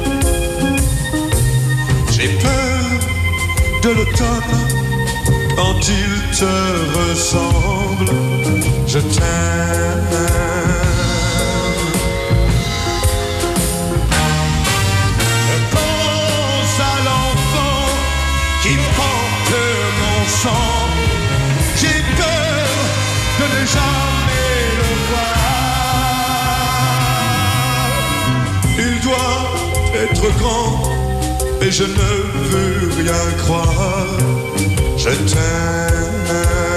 J'ai peur de l'automne quand il te ressemble. Je t'aime. Je pense à l'enfant qui porte mon sang. J'ai peur de ne jamais le voir. Il doit être grand et je ne veux rien croire. Je t'aime.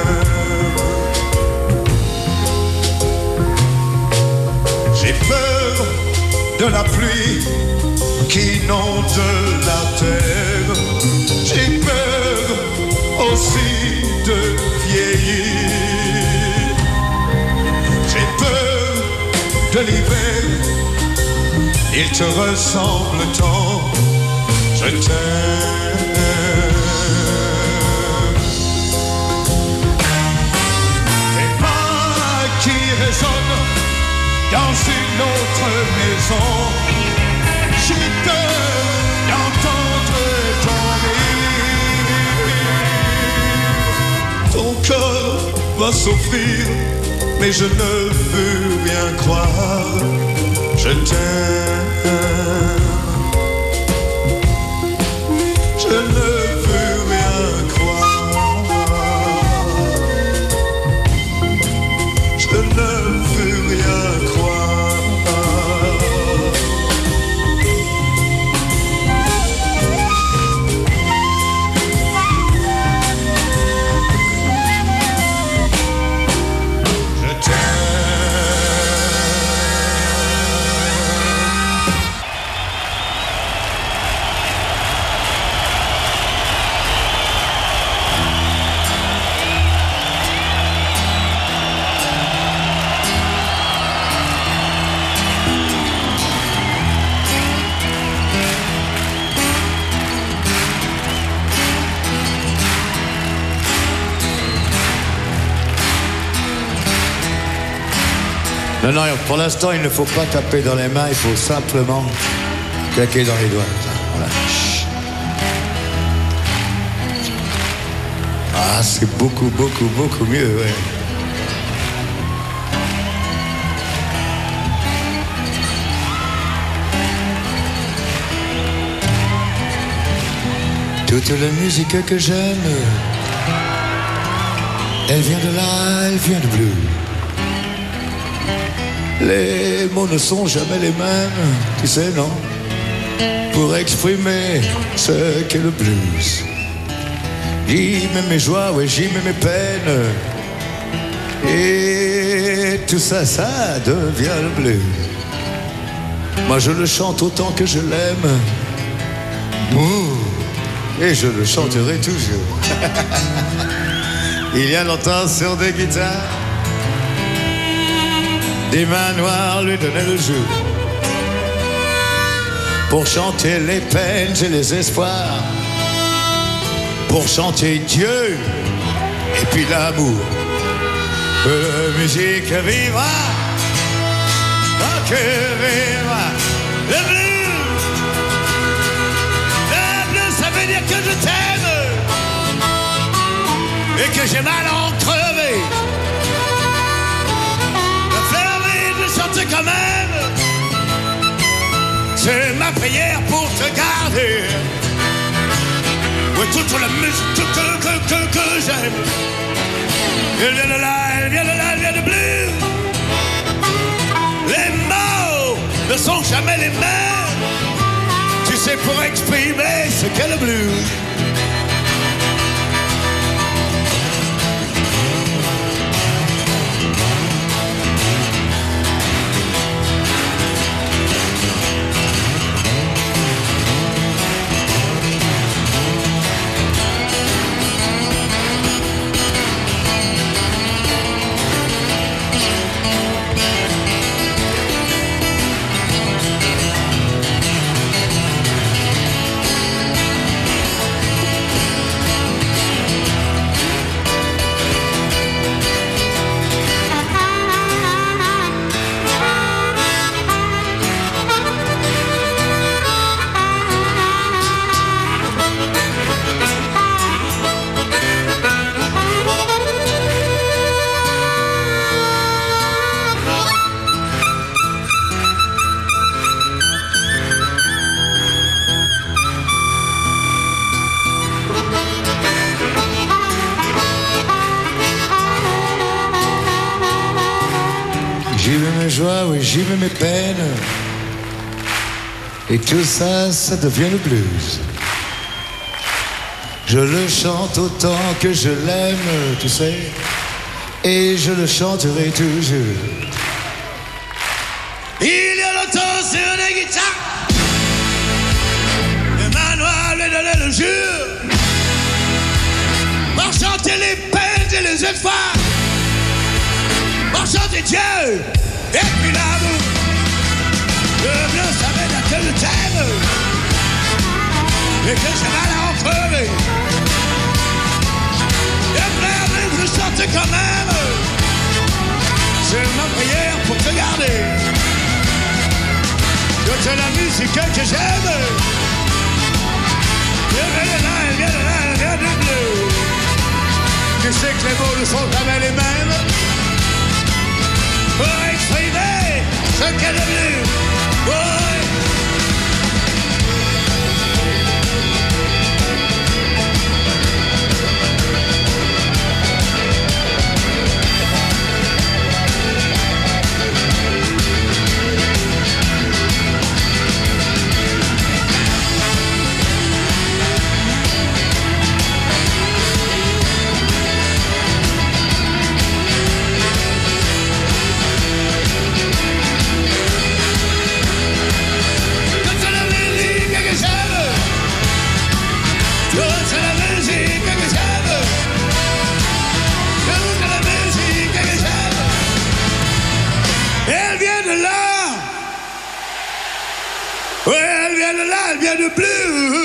J'ai peur de la pluie qui inonde la terre. J'ai peur aussi de vieillir. l'hiver. Il te ressemble tant, je t'aime. Des pas qui résonnent dans une autre maison. J'ai peur d'entendre ton rire. Ton cœur va s'offrir, mais je ne veux rien croire. Je t'aime. Je ne veux rien croire. Je ne veux rien croire. Je Non, non, pour l'instant, il ne faut pas taper dans les mains, il faut simplement claquer dans les doigts. Voilà. Ah, c'est beaucoup, beaucoup, beaucoup mieux, ouais. Toute la musique que j'aime, elle vient de là, elle vient de bleu. Les mots ne sont jamais les mêmes, tu sais, non? Pour exprimer ce qu'est le blues. J'y mets mes joies, ouais, j'y mets mes peines. Et tout ça, ça devient le blues. Moi, je le chante autant que je l'aime. Ouh, et je le chanterai toujours. Il y a longtemps sur des guitares, des mains noires lui donnaient le jeu pour chanter les peines et les espoirs, pour chanter Dieu et puis l'amour. Que la musique vivra, oh, que vivra le blues. Le blues, ça veut dire que je t'aime et que j'ai mal à en crever. Quand même, c'est ma prière pour te garder. Ouais, toute la musique que, que, que, que j'aime, elle vient de là, elle vient de là, elle vient de blues. Les mots ne sont jamais les mêmes, tu sais, pour exprimer ce qu'est le blues. J'y mets mes joies, oui, j'y mets mes peines. Et tout ça, ça devient le blues. Je le chante autant que je l'aime, tu sais. Et je le chanterai toujours. Il y a longtemps sur des guitares, Emmanuel lui donnait le jure pour chanter les peines et les espoirs, pour chanter Dieu et puis l'amour. Le bleu savait bien que je t'aime et que j'ai mal à en crever. Et frère, mais je sortais quand même. C'est ma prière pour te garder. Que c'est la musique que j'aime. Elle vient de là, elle vient de là, elle vient du bleu. Tu sais que les mots ne sont jamais les mêmes pour exprimer ce qu'est devenu. Ouais. Elle vient de bleu.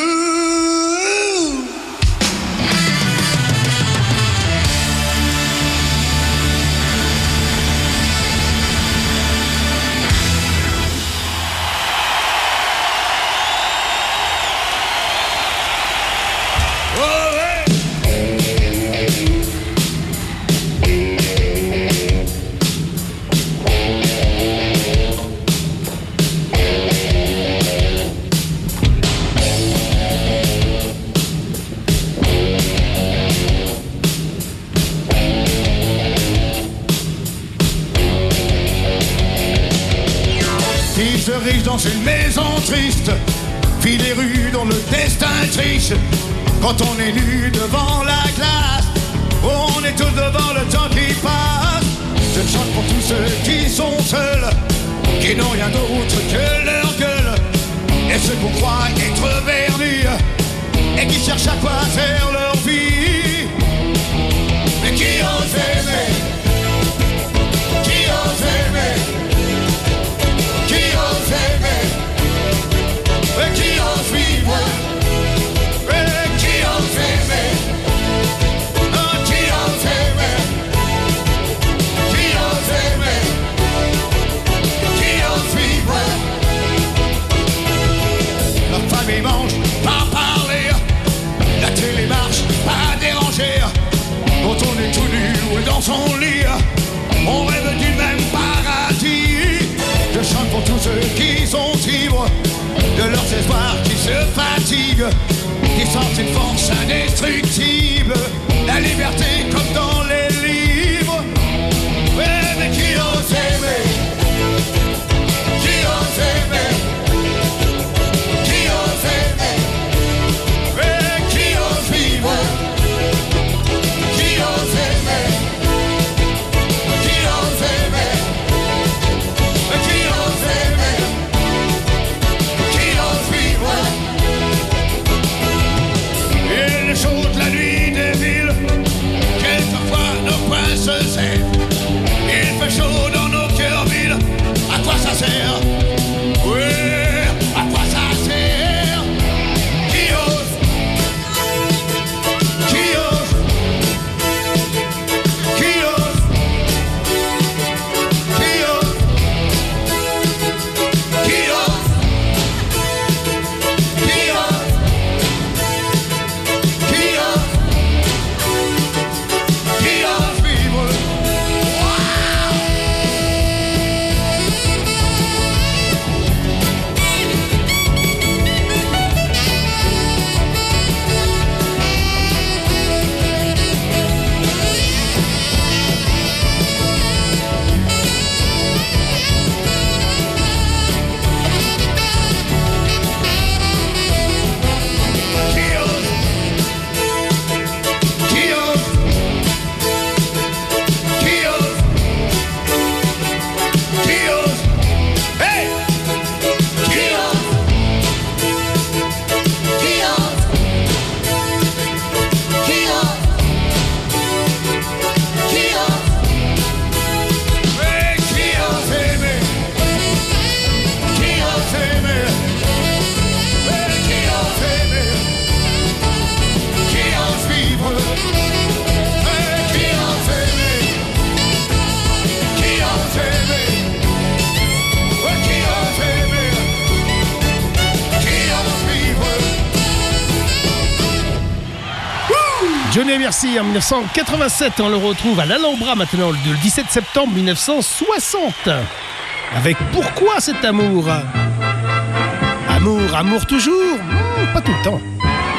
Riche dans une maison triste, fit les rues dont le destin triche. Quand on est nu devant la glace, on est tous devant le temps qui passe. Je chante pour tous ceux qui sont seuls, qui n'ont rien d'autre que leur gueule, et ceux qu'on croit être vernis, et qui cherchent à quoi faire leur vie. Mais qui ose aimer? Qui ose aimer? Qui ose aimer, et qui ose vivre, et qui ose aimer, oh, qui ose aimer, qui ose aimer, qui ose vivre. La famille mange, pas parler, la télé marche, pas déranger. Quand on est tout nu dans son lit, on rêve du même paradis. Je chante pour tous ceux qui sont ivres de leurs espoirs qui se fatiguent, qui sentent une force indestructible, la liberté comme dans les livres. Ouais, mais qui ose aimer? Qui ose aimer? Qui ose aimer? Ouais, qui ose vivre? Qui ose aimer? Qui ose aimer? Qui ose aimer, qui ose vivre. Et les choses de la nuit des villes, quelques Johnny et Merci en mille neuf cent quatre-vingt-sept, on le retrouve à l'Alhambra maintenant le dix-sept septembre mille neuf cent soixante. Avec Pourquoi cet amour? Amour, amour toujours? Mmh, pas tout le temps.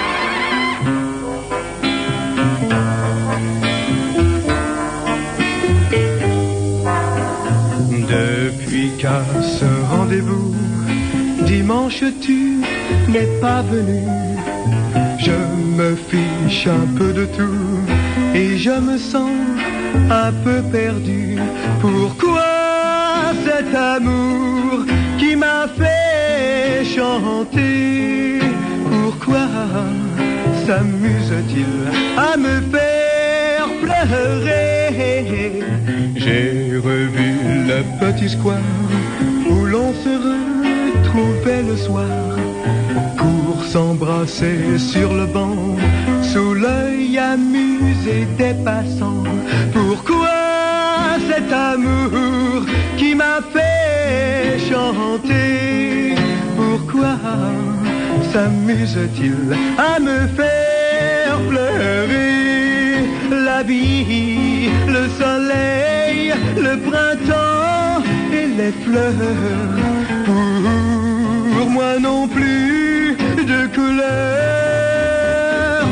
Depuis qu'à ce rendez-vous, dimanche tu n'es pas venu. Je me fiche un peu de tout et je me sens un peu perdu. Pourquoi cet amour qui m'a fait chanter? Pourquoi s'amuse-t-il à me faire pleurer? J'ai revu le petit square où l'on se retrouvait le soir pour s'embrasser sur le banc sous l'œil amusé des passants. Pourquoi cet amour qui m'a fait chanter? Pourquoi s'amuse-t-il à me faire pleurer? La vie, le soleil, le printemps et les fleurs, pour moi non plus de couleur.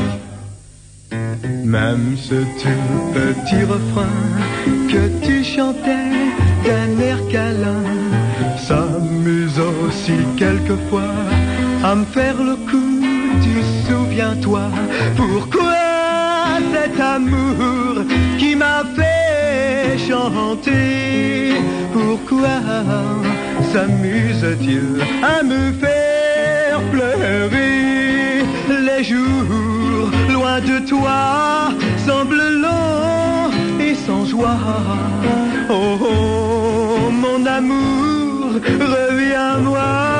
Même ce tout petit refrain que tu chantais d'un air câlin s'amuse aussi quelquefois à me faire le coup du souviens-toi. Pourquoi cet amour qui m'a fait chanter? Pourquoi s'amuse-t-il à me faire pleurer? Les jours loin de toi semblent longs et sans joie. Oh, oh mon amour, reviens-moi.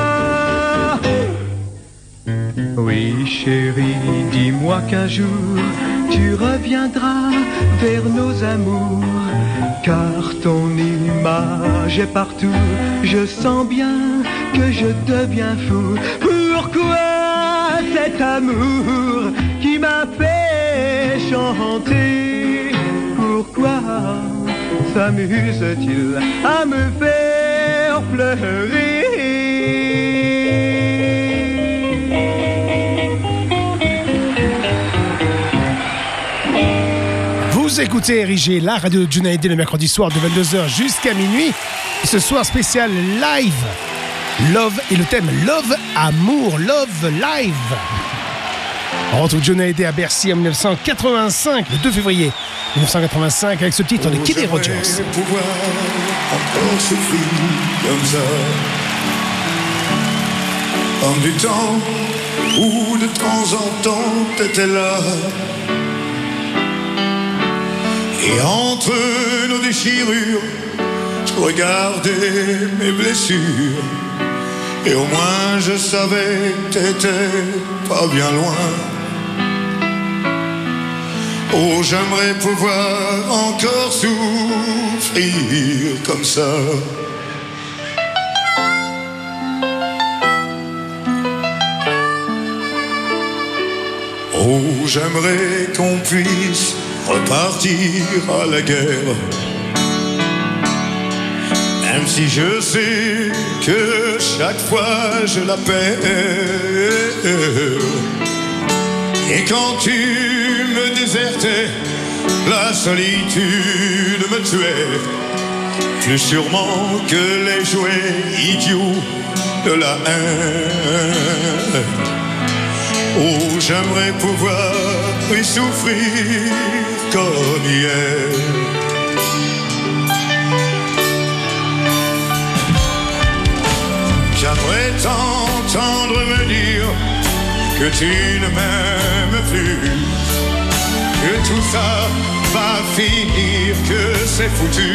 Oui chérie, dis-moi qu'un jour tu reviendras vers nos amours, car ton image est partout. Je sens bien que je deviens fou. Pourquoi cet amour qui m'a fait chanter? Pourquoi s'amuse-t-il à me faire pleurer? Vous écoutez R I G, la radio de Johnny Hallyday, le mercredi soir de vingt-deux heures jusqu'à minuit. Ce soir spécial live. Love et le thème Love, Amour, Love Live. On retrouve Johnny Hallyday à Bercy en mille neuf cent quatre-vingt-cinq, le deux février mille neuf cent quatre-vingt-cinq, avec ce titre de Kenny Rogers. Pouvoir encore souffrir comme ça, comme du temps où de temps en temps t'étais là. Et entre nos déchirures, je regardais mes blessures. Et au moins je savais que t'étais pas bien loin. Oh, j'aimerais pouvoir encore souffrir comme ça. Oh, j'aimerais qu'on puisse repartir à la guerre, même si je sais que chaque fois je la perds. Et quand tu me désertais, la solitude me tuait, plus sûrement que les jouets idiots de la haine. Oh, j'aimerais pouvoir y souffrir comme hier. J'aimerais t'entendre me dire que tu ne m'aimes plus, que tout ça va finir, que c'est foutu.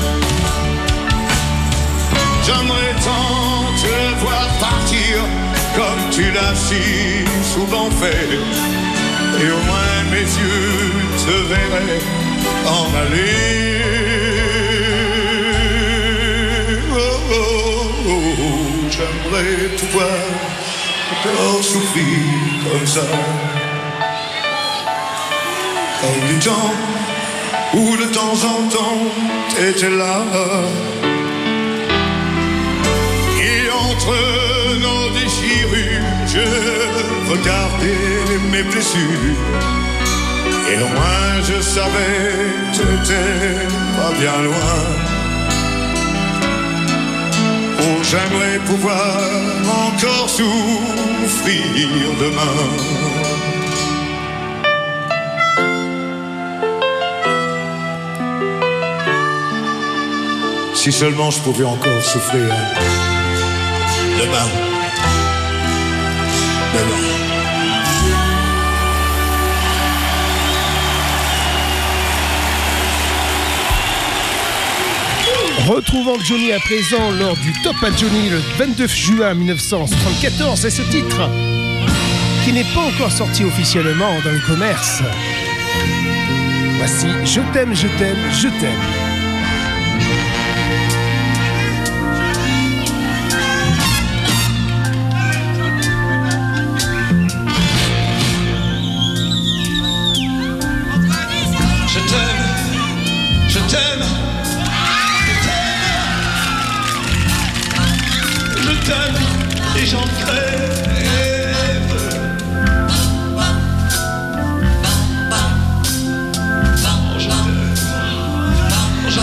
J'aimerais tant te voir partir comme tu l'as si souvent fait, et au moins mes yeux te verraient en aller. Oh, oh, oh, oh, j'aimerais pouvoir encore souffrir comme ça. rappelle du temps où de temps en temps t'étais là. Et entre nos déchirures, je regardais mes blessures. Et loin je savais que t'étais pas bien loin. Oh, j'aimerais pouvoir encore souffrir demain. Si seulement je pouvais encore souffrir. Demain. Demain. Retrouvons Johnny à présent lors du Top à Johnny le vingt-deux juin mille neuf cent soixante-quatorze. Et ce titre, qui n'est pas encore sorti officiellement dans le commerce. Voici Je t'aime, je t'aime, je t'aime. Je t'aime, je t'aime, je t'aime, et j'en crève. Je t'aime, je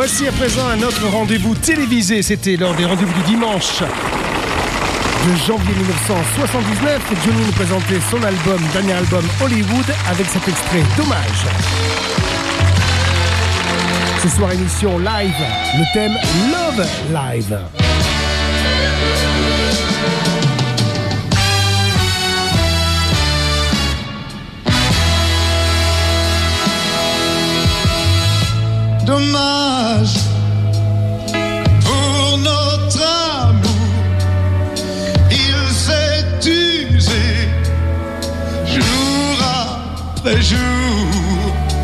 Voici à présent un autre rendez-vous télévisé. C'était lors des rendez-vous du dimanche de janvier mille neuf cent soixante-dix-neuf. Johnny nous présentait son album, dernier album Hollywood, avec cet extrait Dommage. Ce soir, émission live, le thème Love Live. Dommage pour notre amour, il s'est usé jour après jour.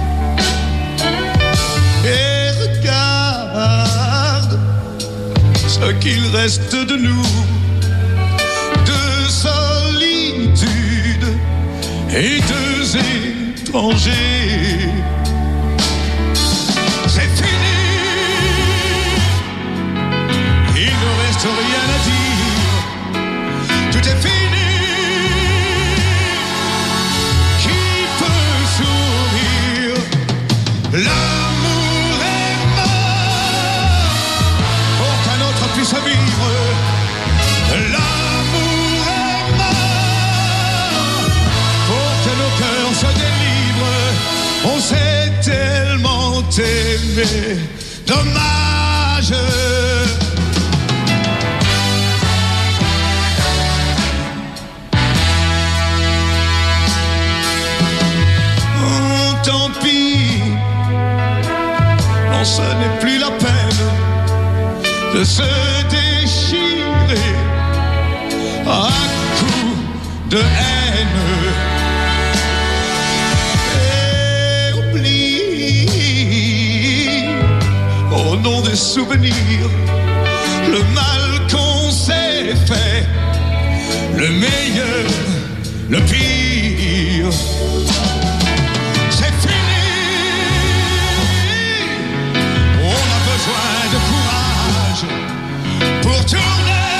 Et regarde ce qu'il reste de nous, de solitude et deux étrangers. C'est fini, il ne reste rien à dire, tout est fini. Qui peut sourire? L'amour est mort, pour qu'un autre puisse vivre. L'amour est mort, pour que nos cœurs se délivrent. On s'est tellement aimé, dommage. Oh, tant pis, non, ce n'est plus la peine de se déchirer à coups de haine. Au nom des souvenirs, le mal qu'on s'est fait, le meilleur, le pire, c'est fini. On a besoin de courage pour tourner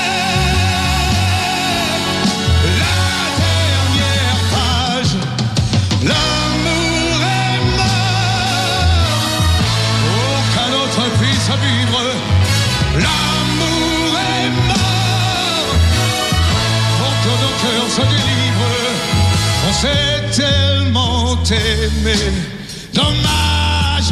la dernière page. L'amour est mort, aucun autre puisse vivre. L'amour est mort, pour que nos cœurs se délivrent. On s'est tellement aimé, dommage.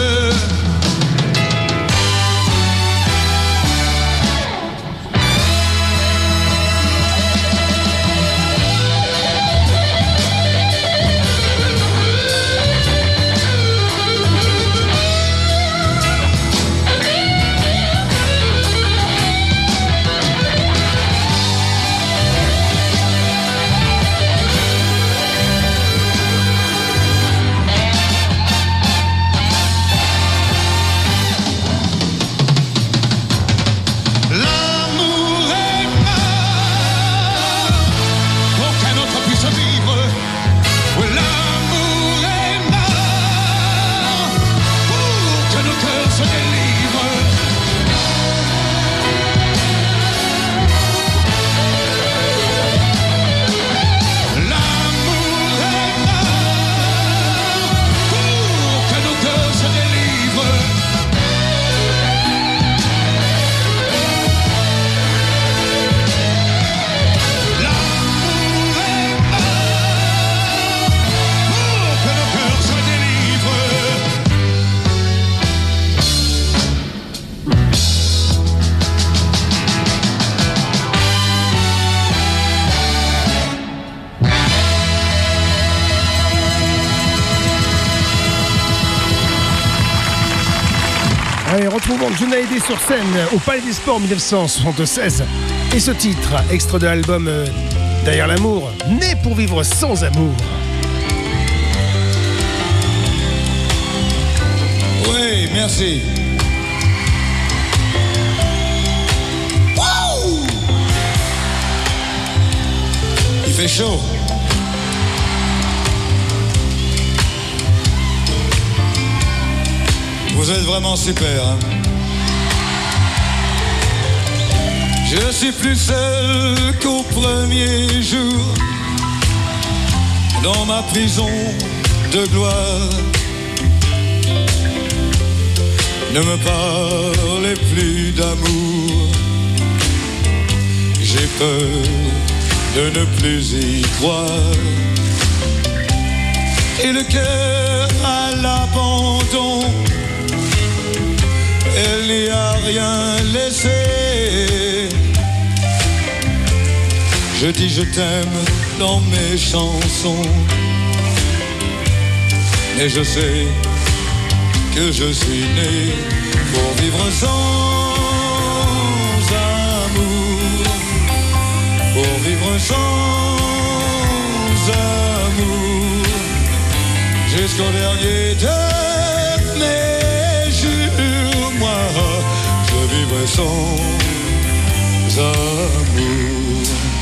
Allez, retrouvons Johnny Hallyday sur scène au Palais des Sports dix-neuf cent soixante-seize. Et ce titre, extrait de l'album euh, Derrière l'amour, né pour vivre sans amour. Oui, merci. Wow! Il fait chaud. Vous êtes vraiment super, hein? Je suis plus seul qu'au premier jour dans ma prison de gloire. Ne me parlez plus d'amour. J'ai peur de ne plus y croire. Et le cœur à l'abandon, elle n'y a rien laissé. Je dis je t'aime dans mes chansons, et je sais que je suis né pour vivre sans amour, pour vivre sans amour, jusqu'au dernier de mes jours, moi, je vivrai sans amour.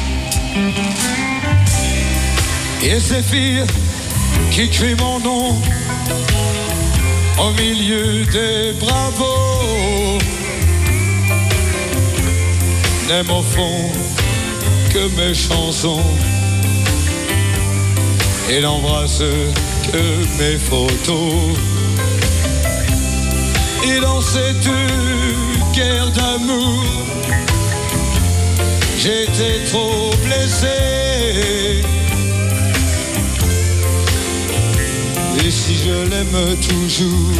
Et ces filles qui crient mon nom au milieu des bravos n'aiment au fond que mes chansons et n'embrassent que mes photos. Et dans cette guerre d'amour, j'étais trop blessé. Et si je l'aime toujours,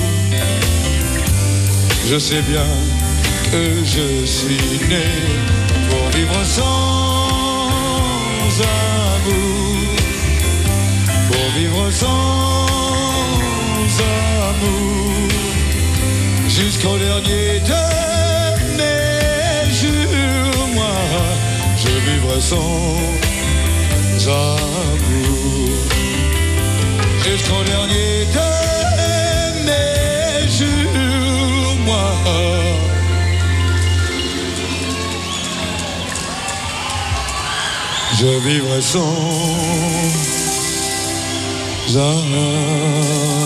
je sais bien que je suis né pour vivre sans amour, pour vivre sans amour, jusqu'au dernier de mes jours, moi, je vivrai sans amour. Jusqu'au dernier de mes jours, moi. Je vivrai sans amour.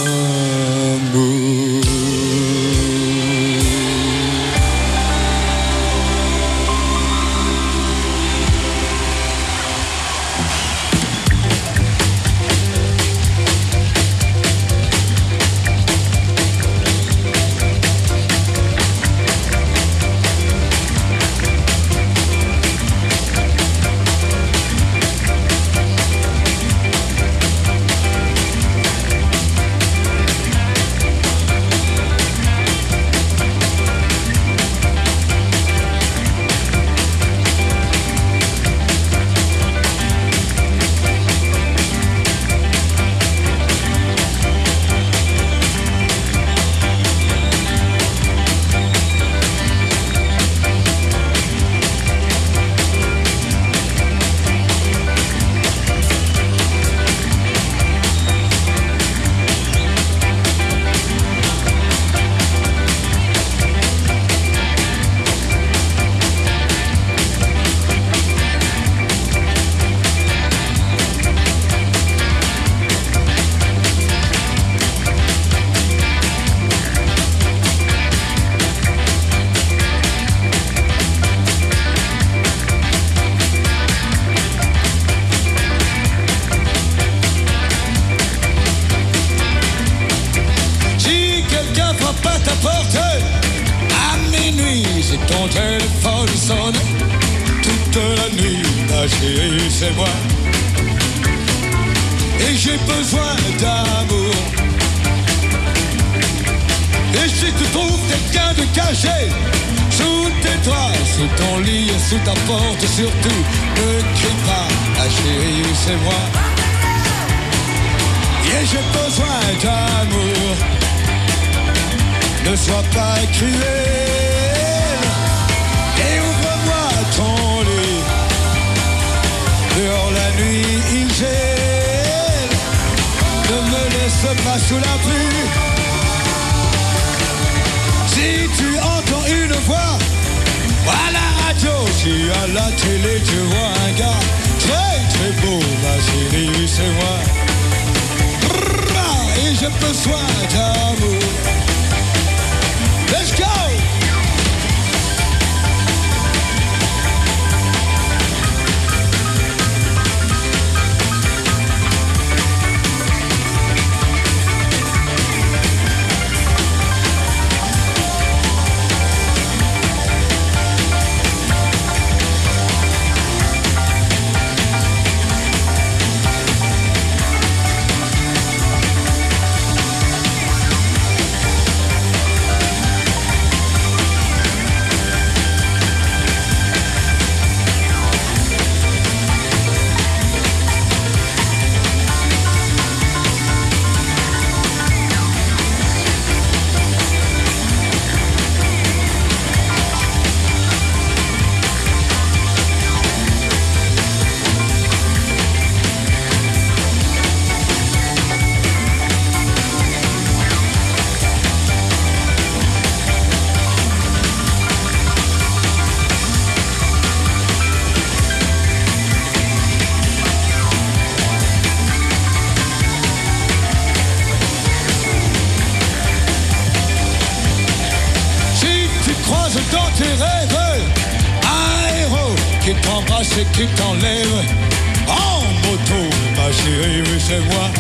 t'embrasse et qui t'enlève en moto, ma chérie, oui c'est moi.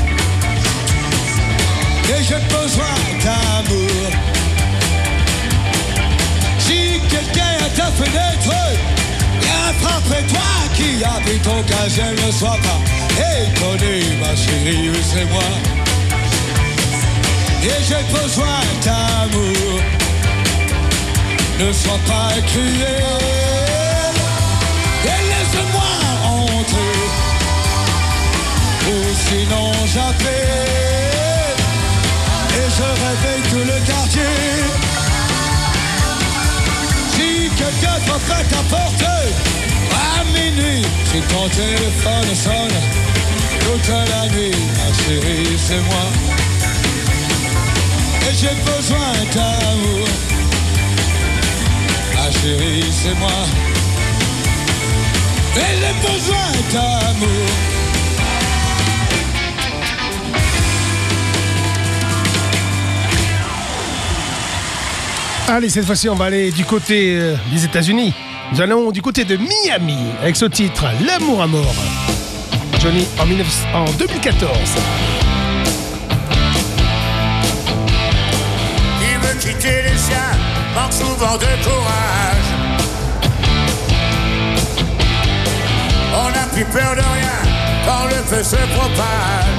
Et j'ai besoin d'amour. Si quelqu'un à ta fenêtre vient frapper toi qui habite au gazelle, ne sois pas étonné, ma chérie, oui c'est moi. Et j'ai besoin d'amour. Ne sois pas cruel et laisse-moi entrer, ou sinon j'appelle et je réveille tout le quartier. Si quelqu'un frappe à ta porte à minuit, si ton téléphone sonne toute la nuit, ma chérie c'est moi. Et j'ai besoin d'amour. Ma chérie, c'est moi. Et j'ai besoin d'amour. Allez, cette fois-ci, on va aller du côté euh, des États-Unis. Nous allons du côté de Miami avec ce titre L'amour à mort. Johnny en, dix-neuf en deux mille quatorze. Il veut quitter les siens, manque souvent de courage. On n'a plus peur de rien quand le feu se propage.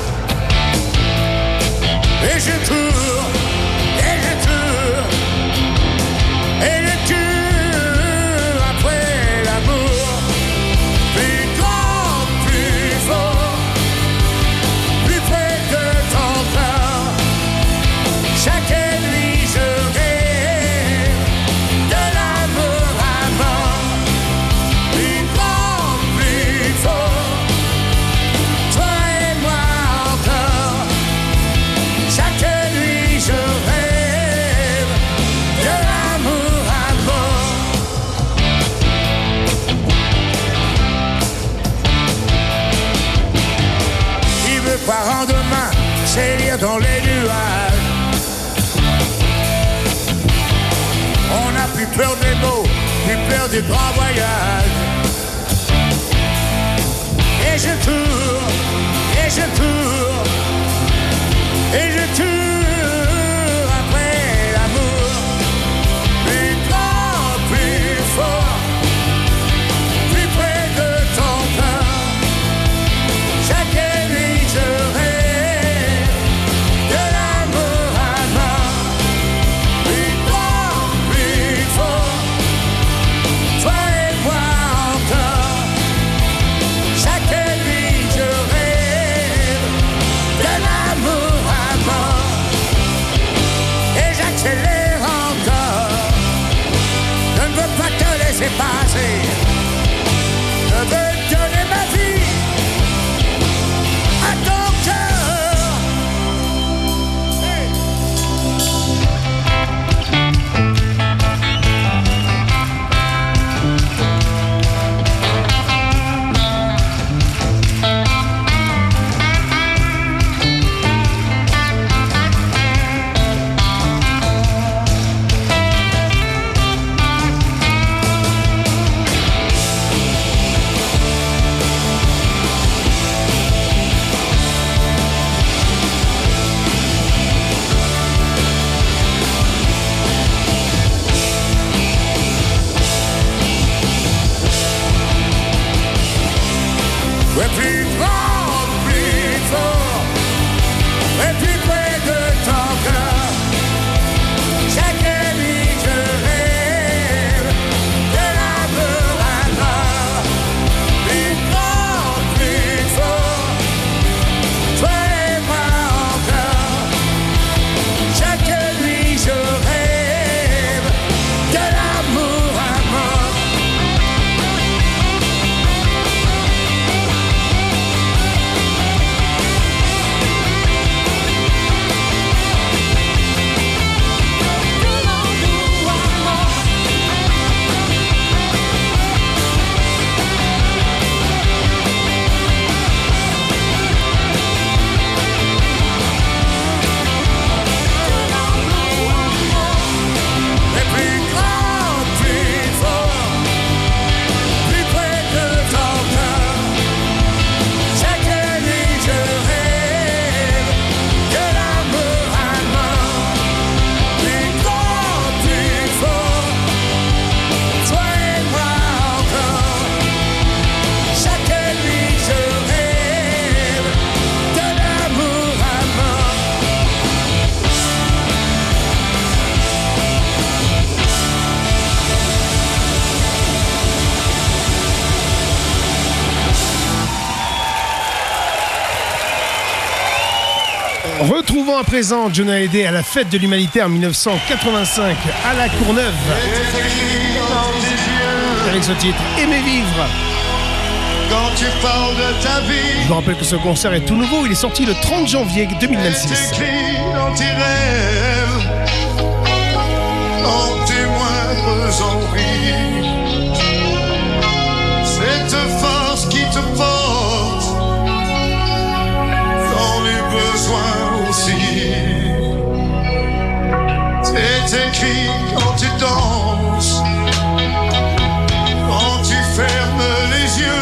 Et je cours, et je cours, et je cours après l'amour. Plus grand, plus fort, plus près de ton corps. Chaque nuit je rêve de l'amour à mort. Plus grand, plus fort, toi et moi encore. Chaque nuit je rêve de l'amour à mort. Il veut croire en demain, c'est lire dans les nuages. On n'a plus peur des mots, plus peur du grand voyage. Et je cours, et je cours, et je cours après l'amour. Plus grand, plus fort, plus près de ton corps. Chaque nuit je rêve de l'amour à mort. Plus grand, plus fort, toi et moi encore. Chaque nuit je rêve de l'amour à mort. Et j'accélère encore. Je ne veux pas te laisser passer. Je veux donner ma vie à ton cœur. Hey. Ouais, plus grand, plus fort, ouais, plus près de ton cœur. Chaque nuit je rêve de l'amour à mort. Plus grand, plus fort, toi et moi encore. Chaque nuit je rêve de l'amour à mort. Retrouvons à présent Johnny Hallyday à la fête de l'humanité en dix-neuf cent quatre-vingt-cinq à la Courneuve. Avec ce titre, Aimer vivre. Quand tu parles de ta vie, je vous rappelle que ce concert est tout nouveau, il est sorti le trente janvier deux mille vingt-six. C'est écrit dans tes rêves, dans tes moindres envies, cette force qui te porte dans les besoins aussi. C'est écrit quand tu danses, quand tu fermes les yeux.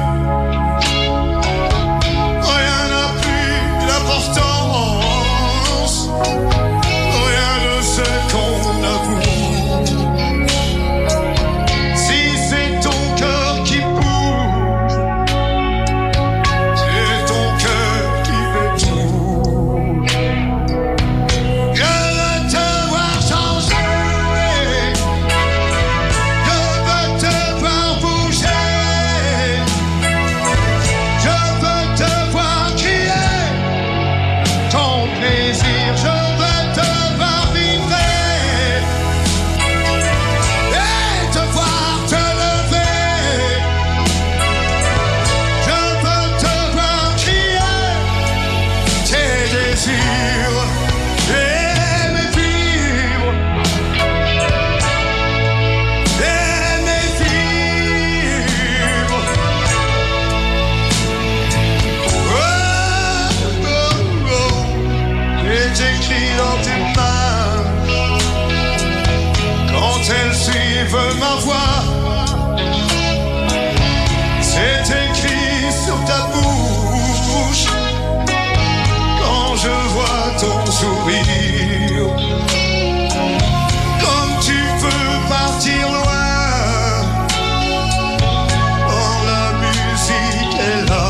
Ma voix, c'est écrit sur ta bouche. Quand je vois ton sourire, comme tu peux partir loin, quand la musique est là.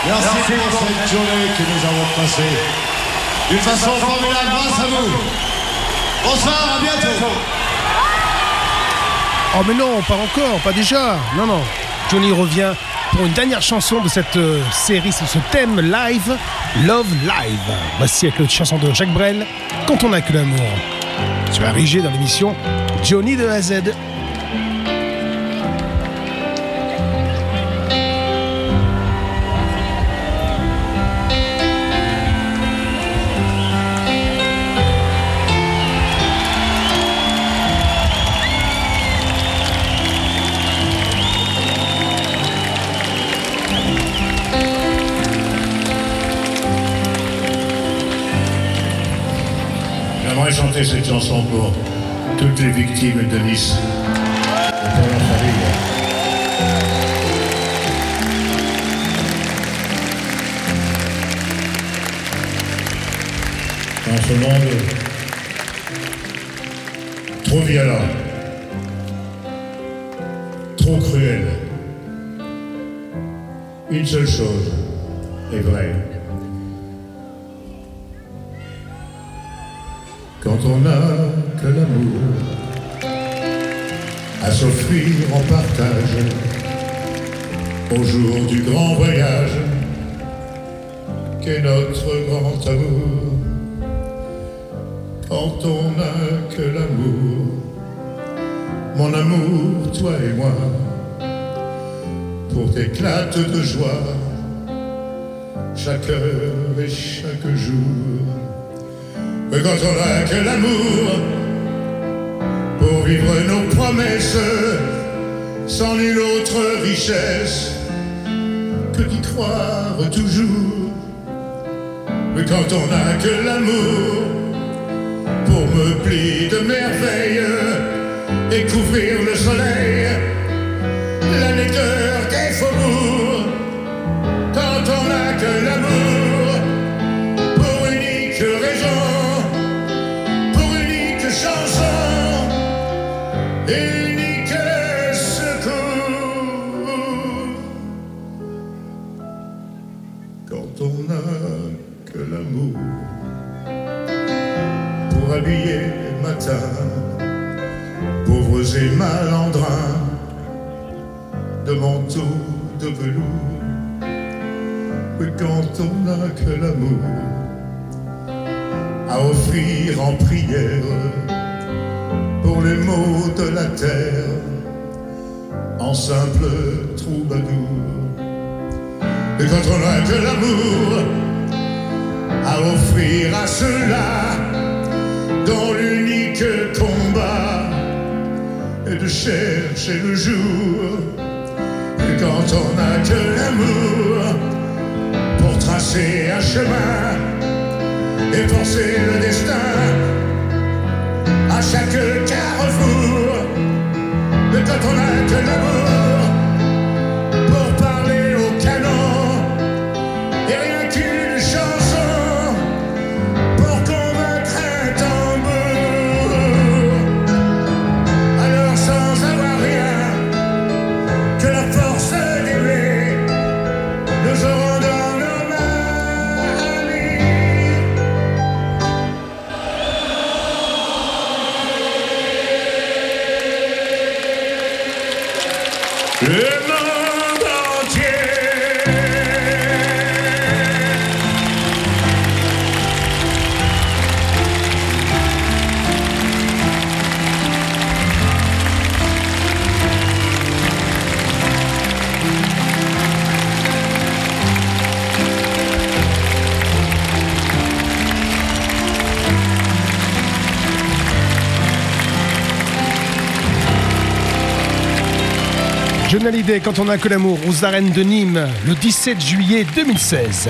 Merci pour cette journée que nous avons passée d'une façon formidable grâce à vous. Bonsoir, à bientôt. Oh mais non, pas encore, pas déjà. Non, non. Johnny revient pour une dernière chanson de cette euh, série, c'est ce thème live, Love Live. Voici avec la chanson de Jacques Brel, Quand on n'a que l'amour. Tu as rigé dans l'émission Johnny de A à Z. J'aimerais chanter cette chanson pour toutes les victimes de Nice et pour leur famille. Dans ce monde trop violent, trop cruel, une seule chose est vraie. Quand on n'a que l'amour à s'offrir en partage au jour du grand voyage qu'est notre grand amour. Quand on n'a que l'amour, mon amour, toi et moi, pour t'éclates de joie chaque heure et chaque jour. Mais quand on n'a que l'amour pour vivre nos promesses sans nulle autre richesse que d'y croire toujours. Mais quand on n'a que l'amour pour meubler de merveilles et couvrir le soleil, la laideur des faubourgs. Quand on n'a que l'amour pour unique raison, chanson, unique secours. Quand on n'a que l'amour pour habiller le matin pauvres et malandrins de manteaux de velours. Mais quand on n'a que l'amour à offrir en prière pour les maux de la terre en simple troubadour. Et quand on n'a que l'amour à offrir à ceux-là dont l'unique combat est de chercher le jour. Et quand on n'a que l'amour pour tracer un chemin et forcer le destin à chaque carrefour. Mais quand on n'a que l'amour pour parler au canon et rien qu'une chanson pour convaincre un tambour, alors sans avoir rien que la force d'aimer, nous aurons dans nos mains le monde entier. Johnny Hallyday, Quand on n'a que l'amour, aux arènes de Nîmes, le dix-sept juillet deux mille seize.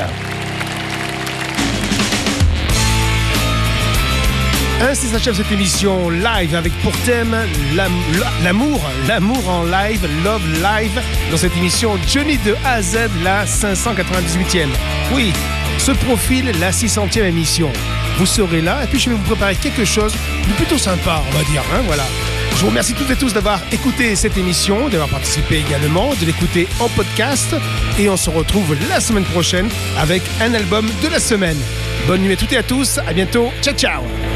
Ainsi s'achève cette émission live avec pour thème l'amour, l'amour en live, Love Live, dans cette émission Johnny de A à Z, la cinq cent quatre-vingt-dix-huitième. Oui, se profile la six centième émission. Vous serez là et puis je vais vous préparer quelque chose de plutôt sympa, on va dire, hein, voilà. Je vous remercie toutes et tous d'avoir écouté cette émission, d'avoir participé également, de l'écouter en podcast. Et on se retrouve la semaine prochaine avec un album de la semaine. Bonne nuit à toutes et à tous. À bientôt. Ciao, ciao.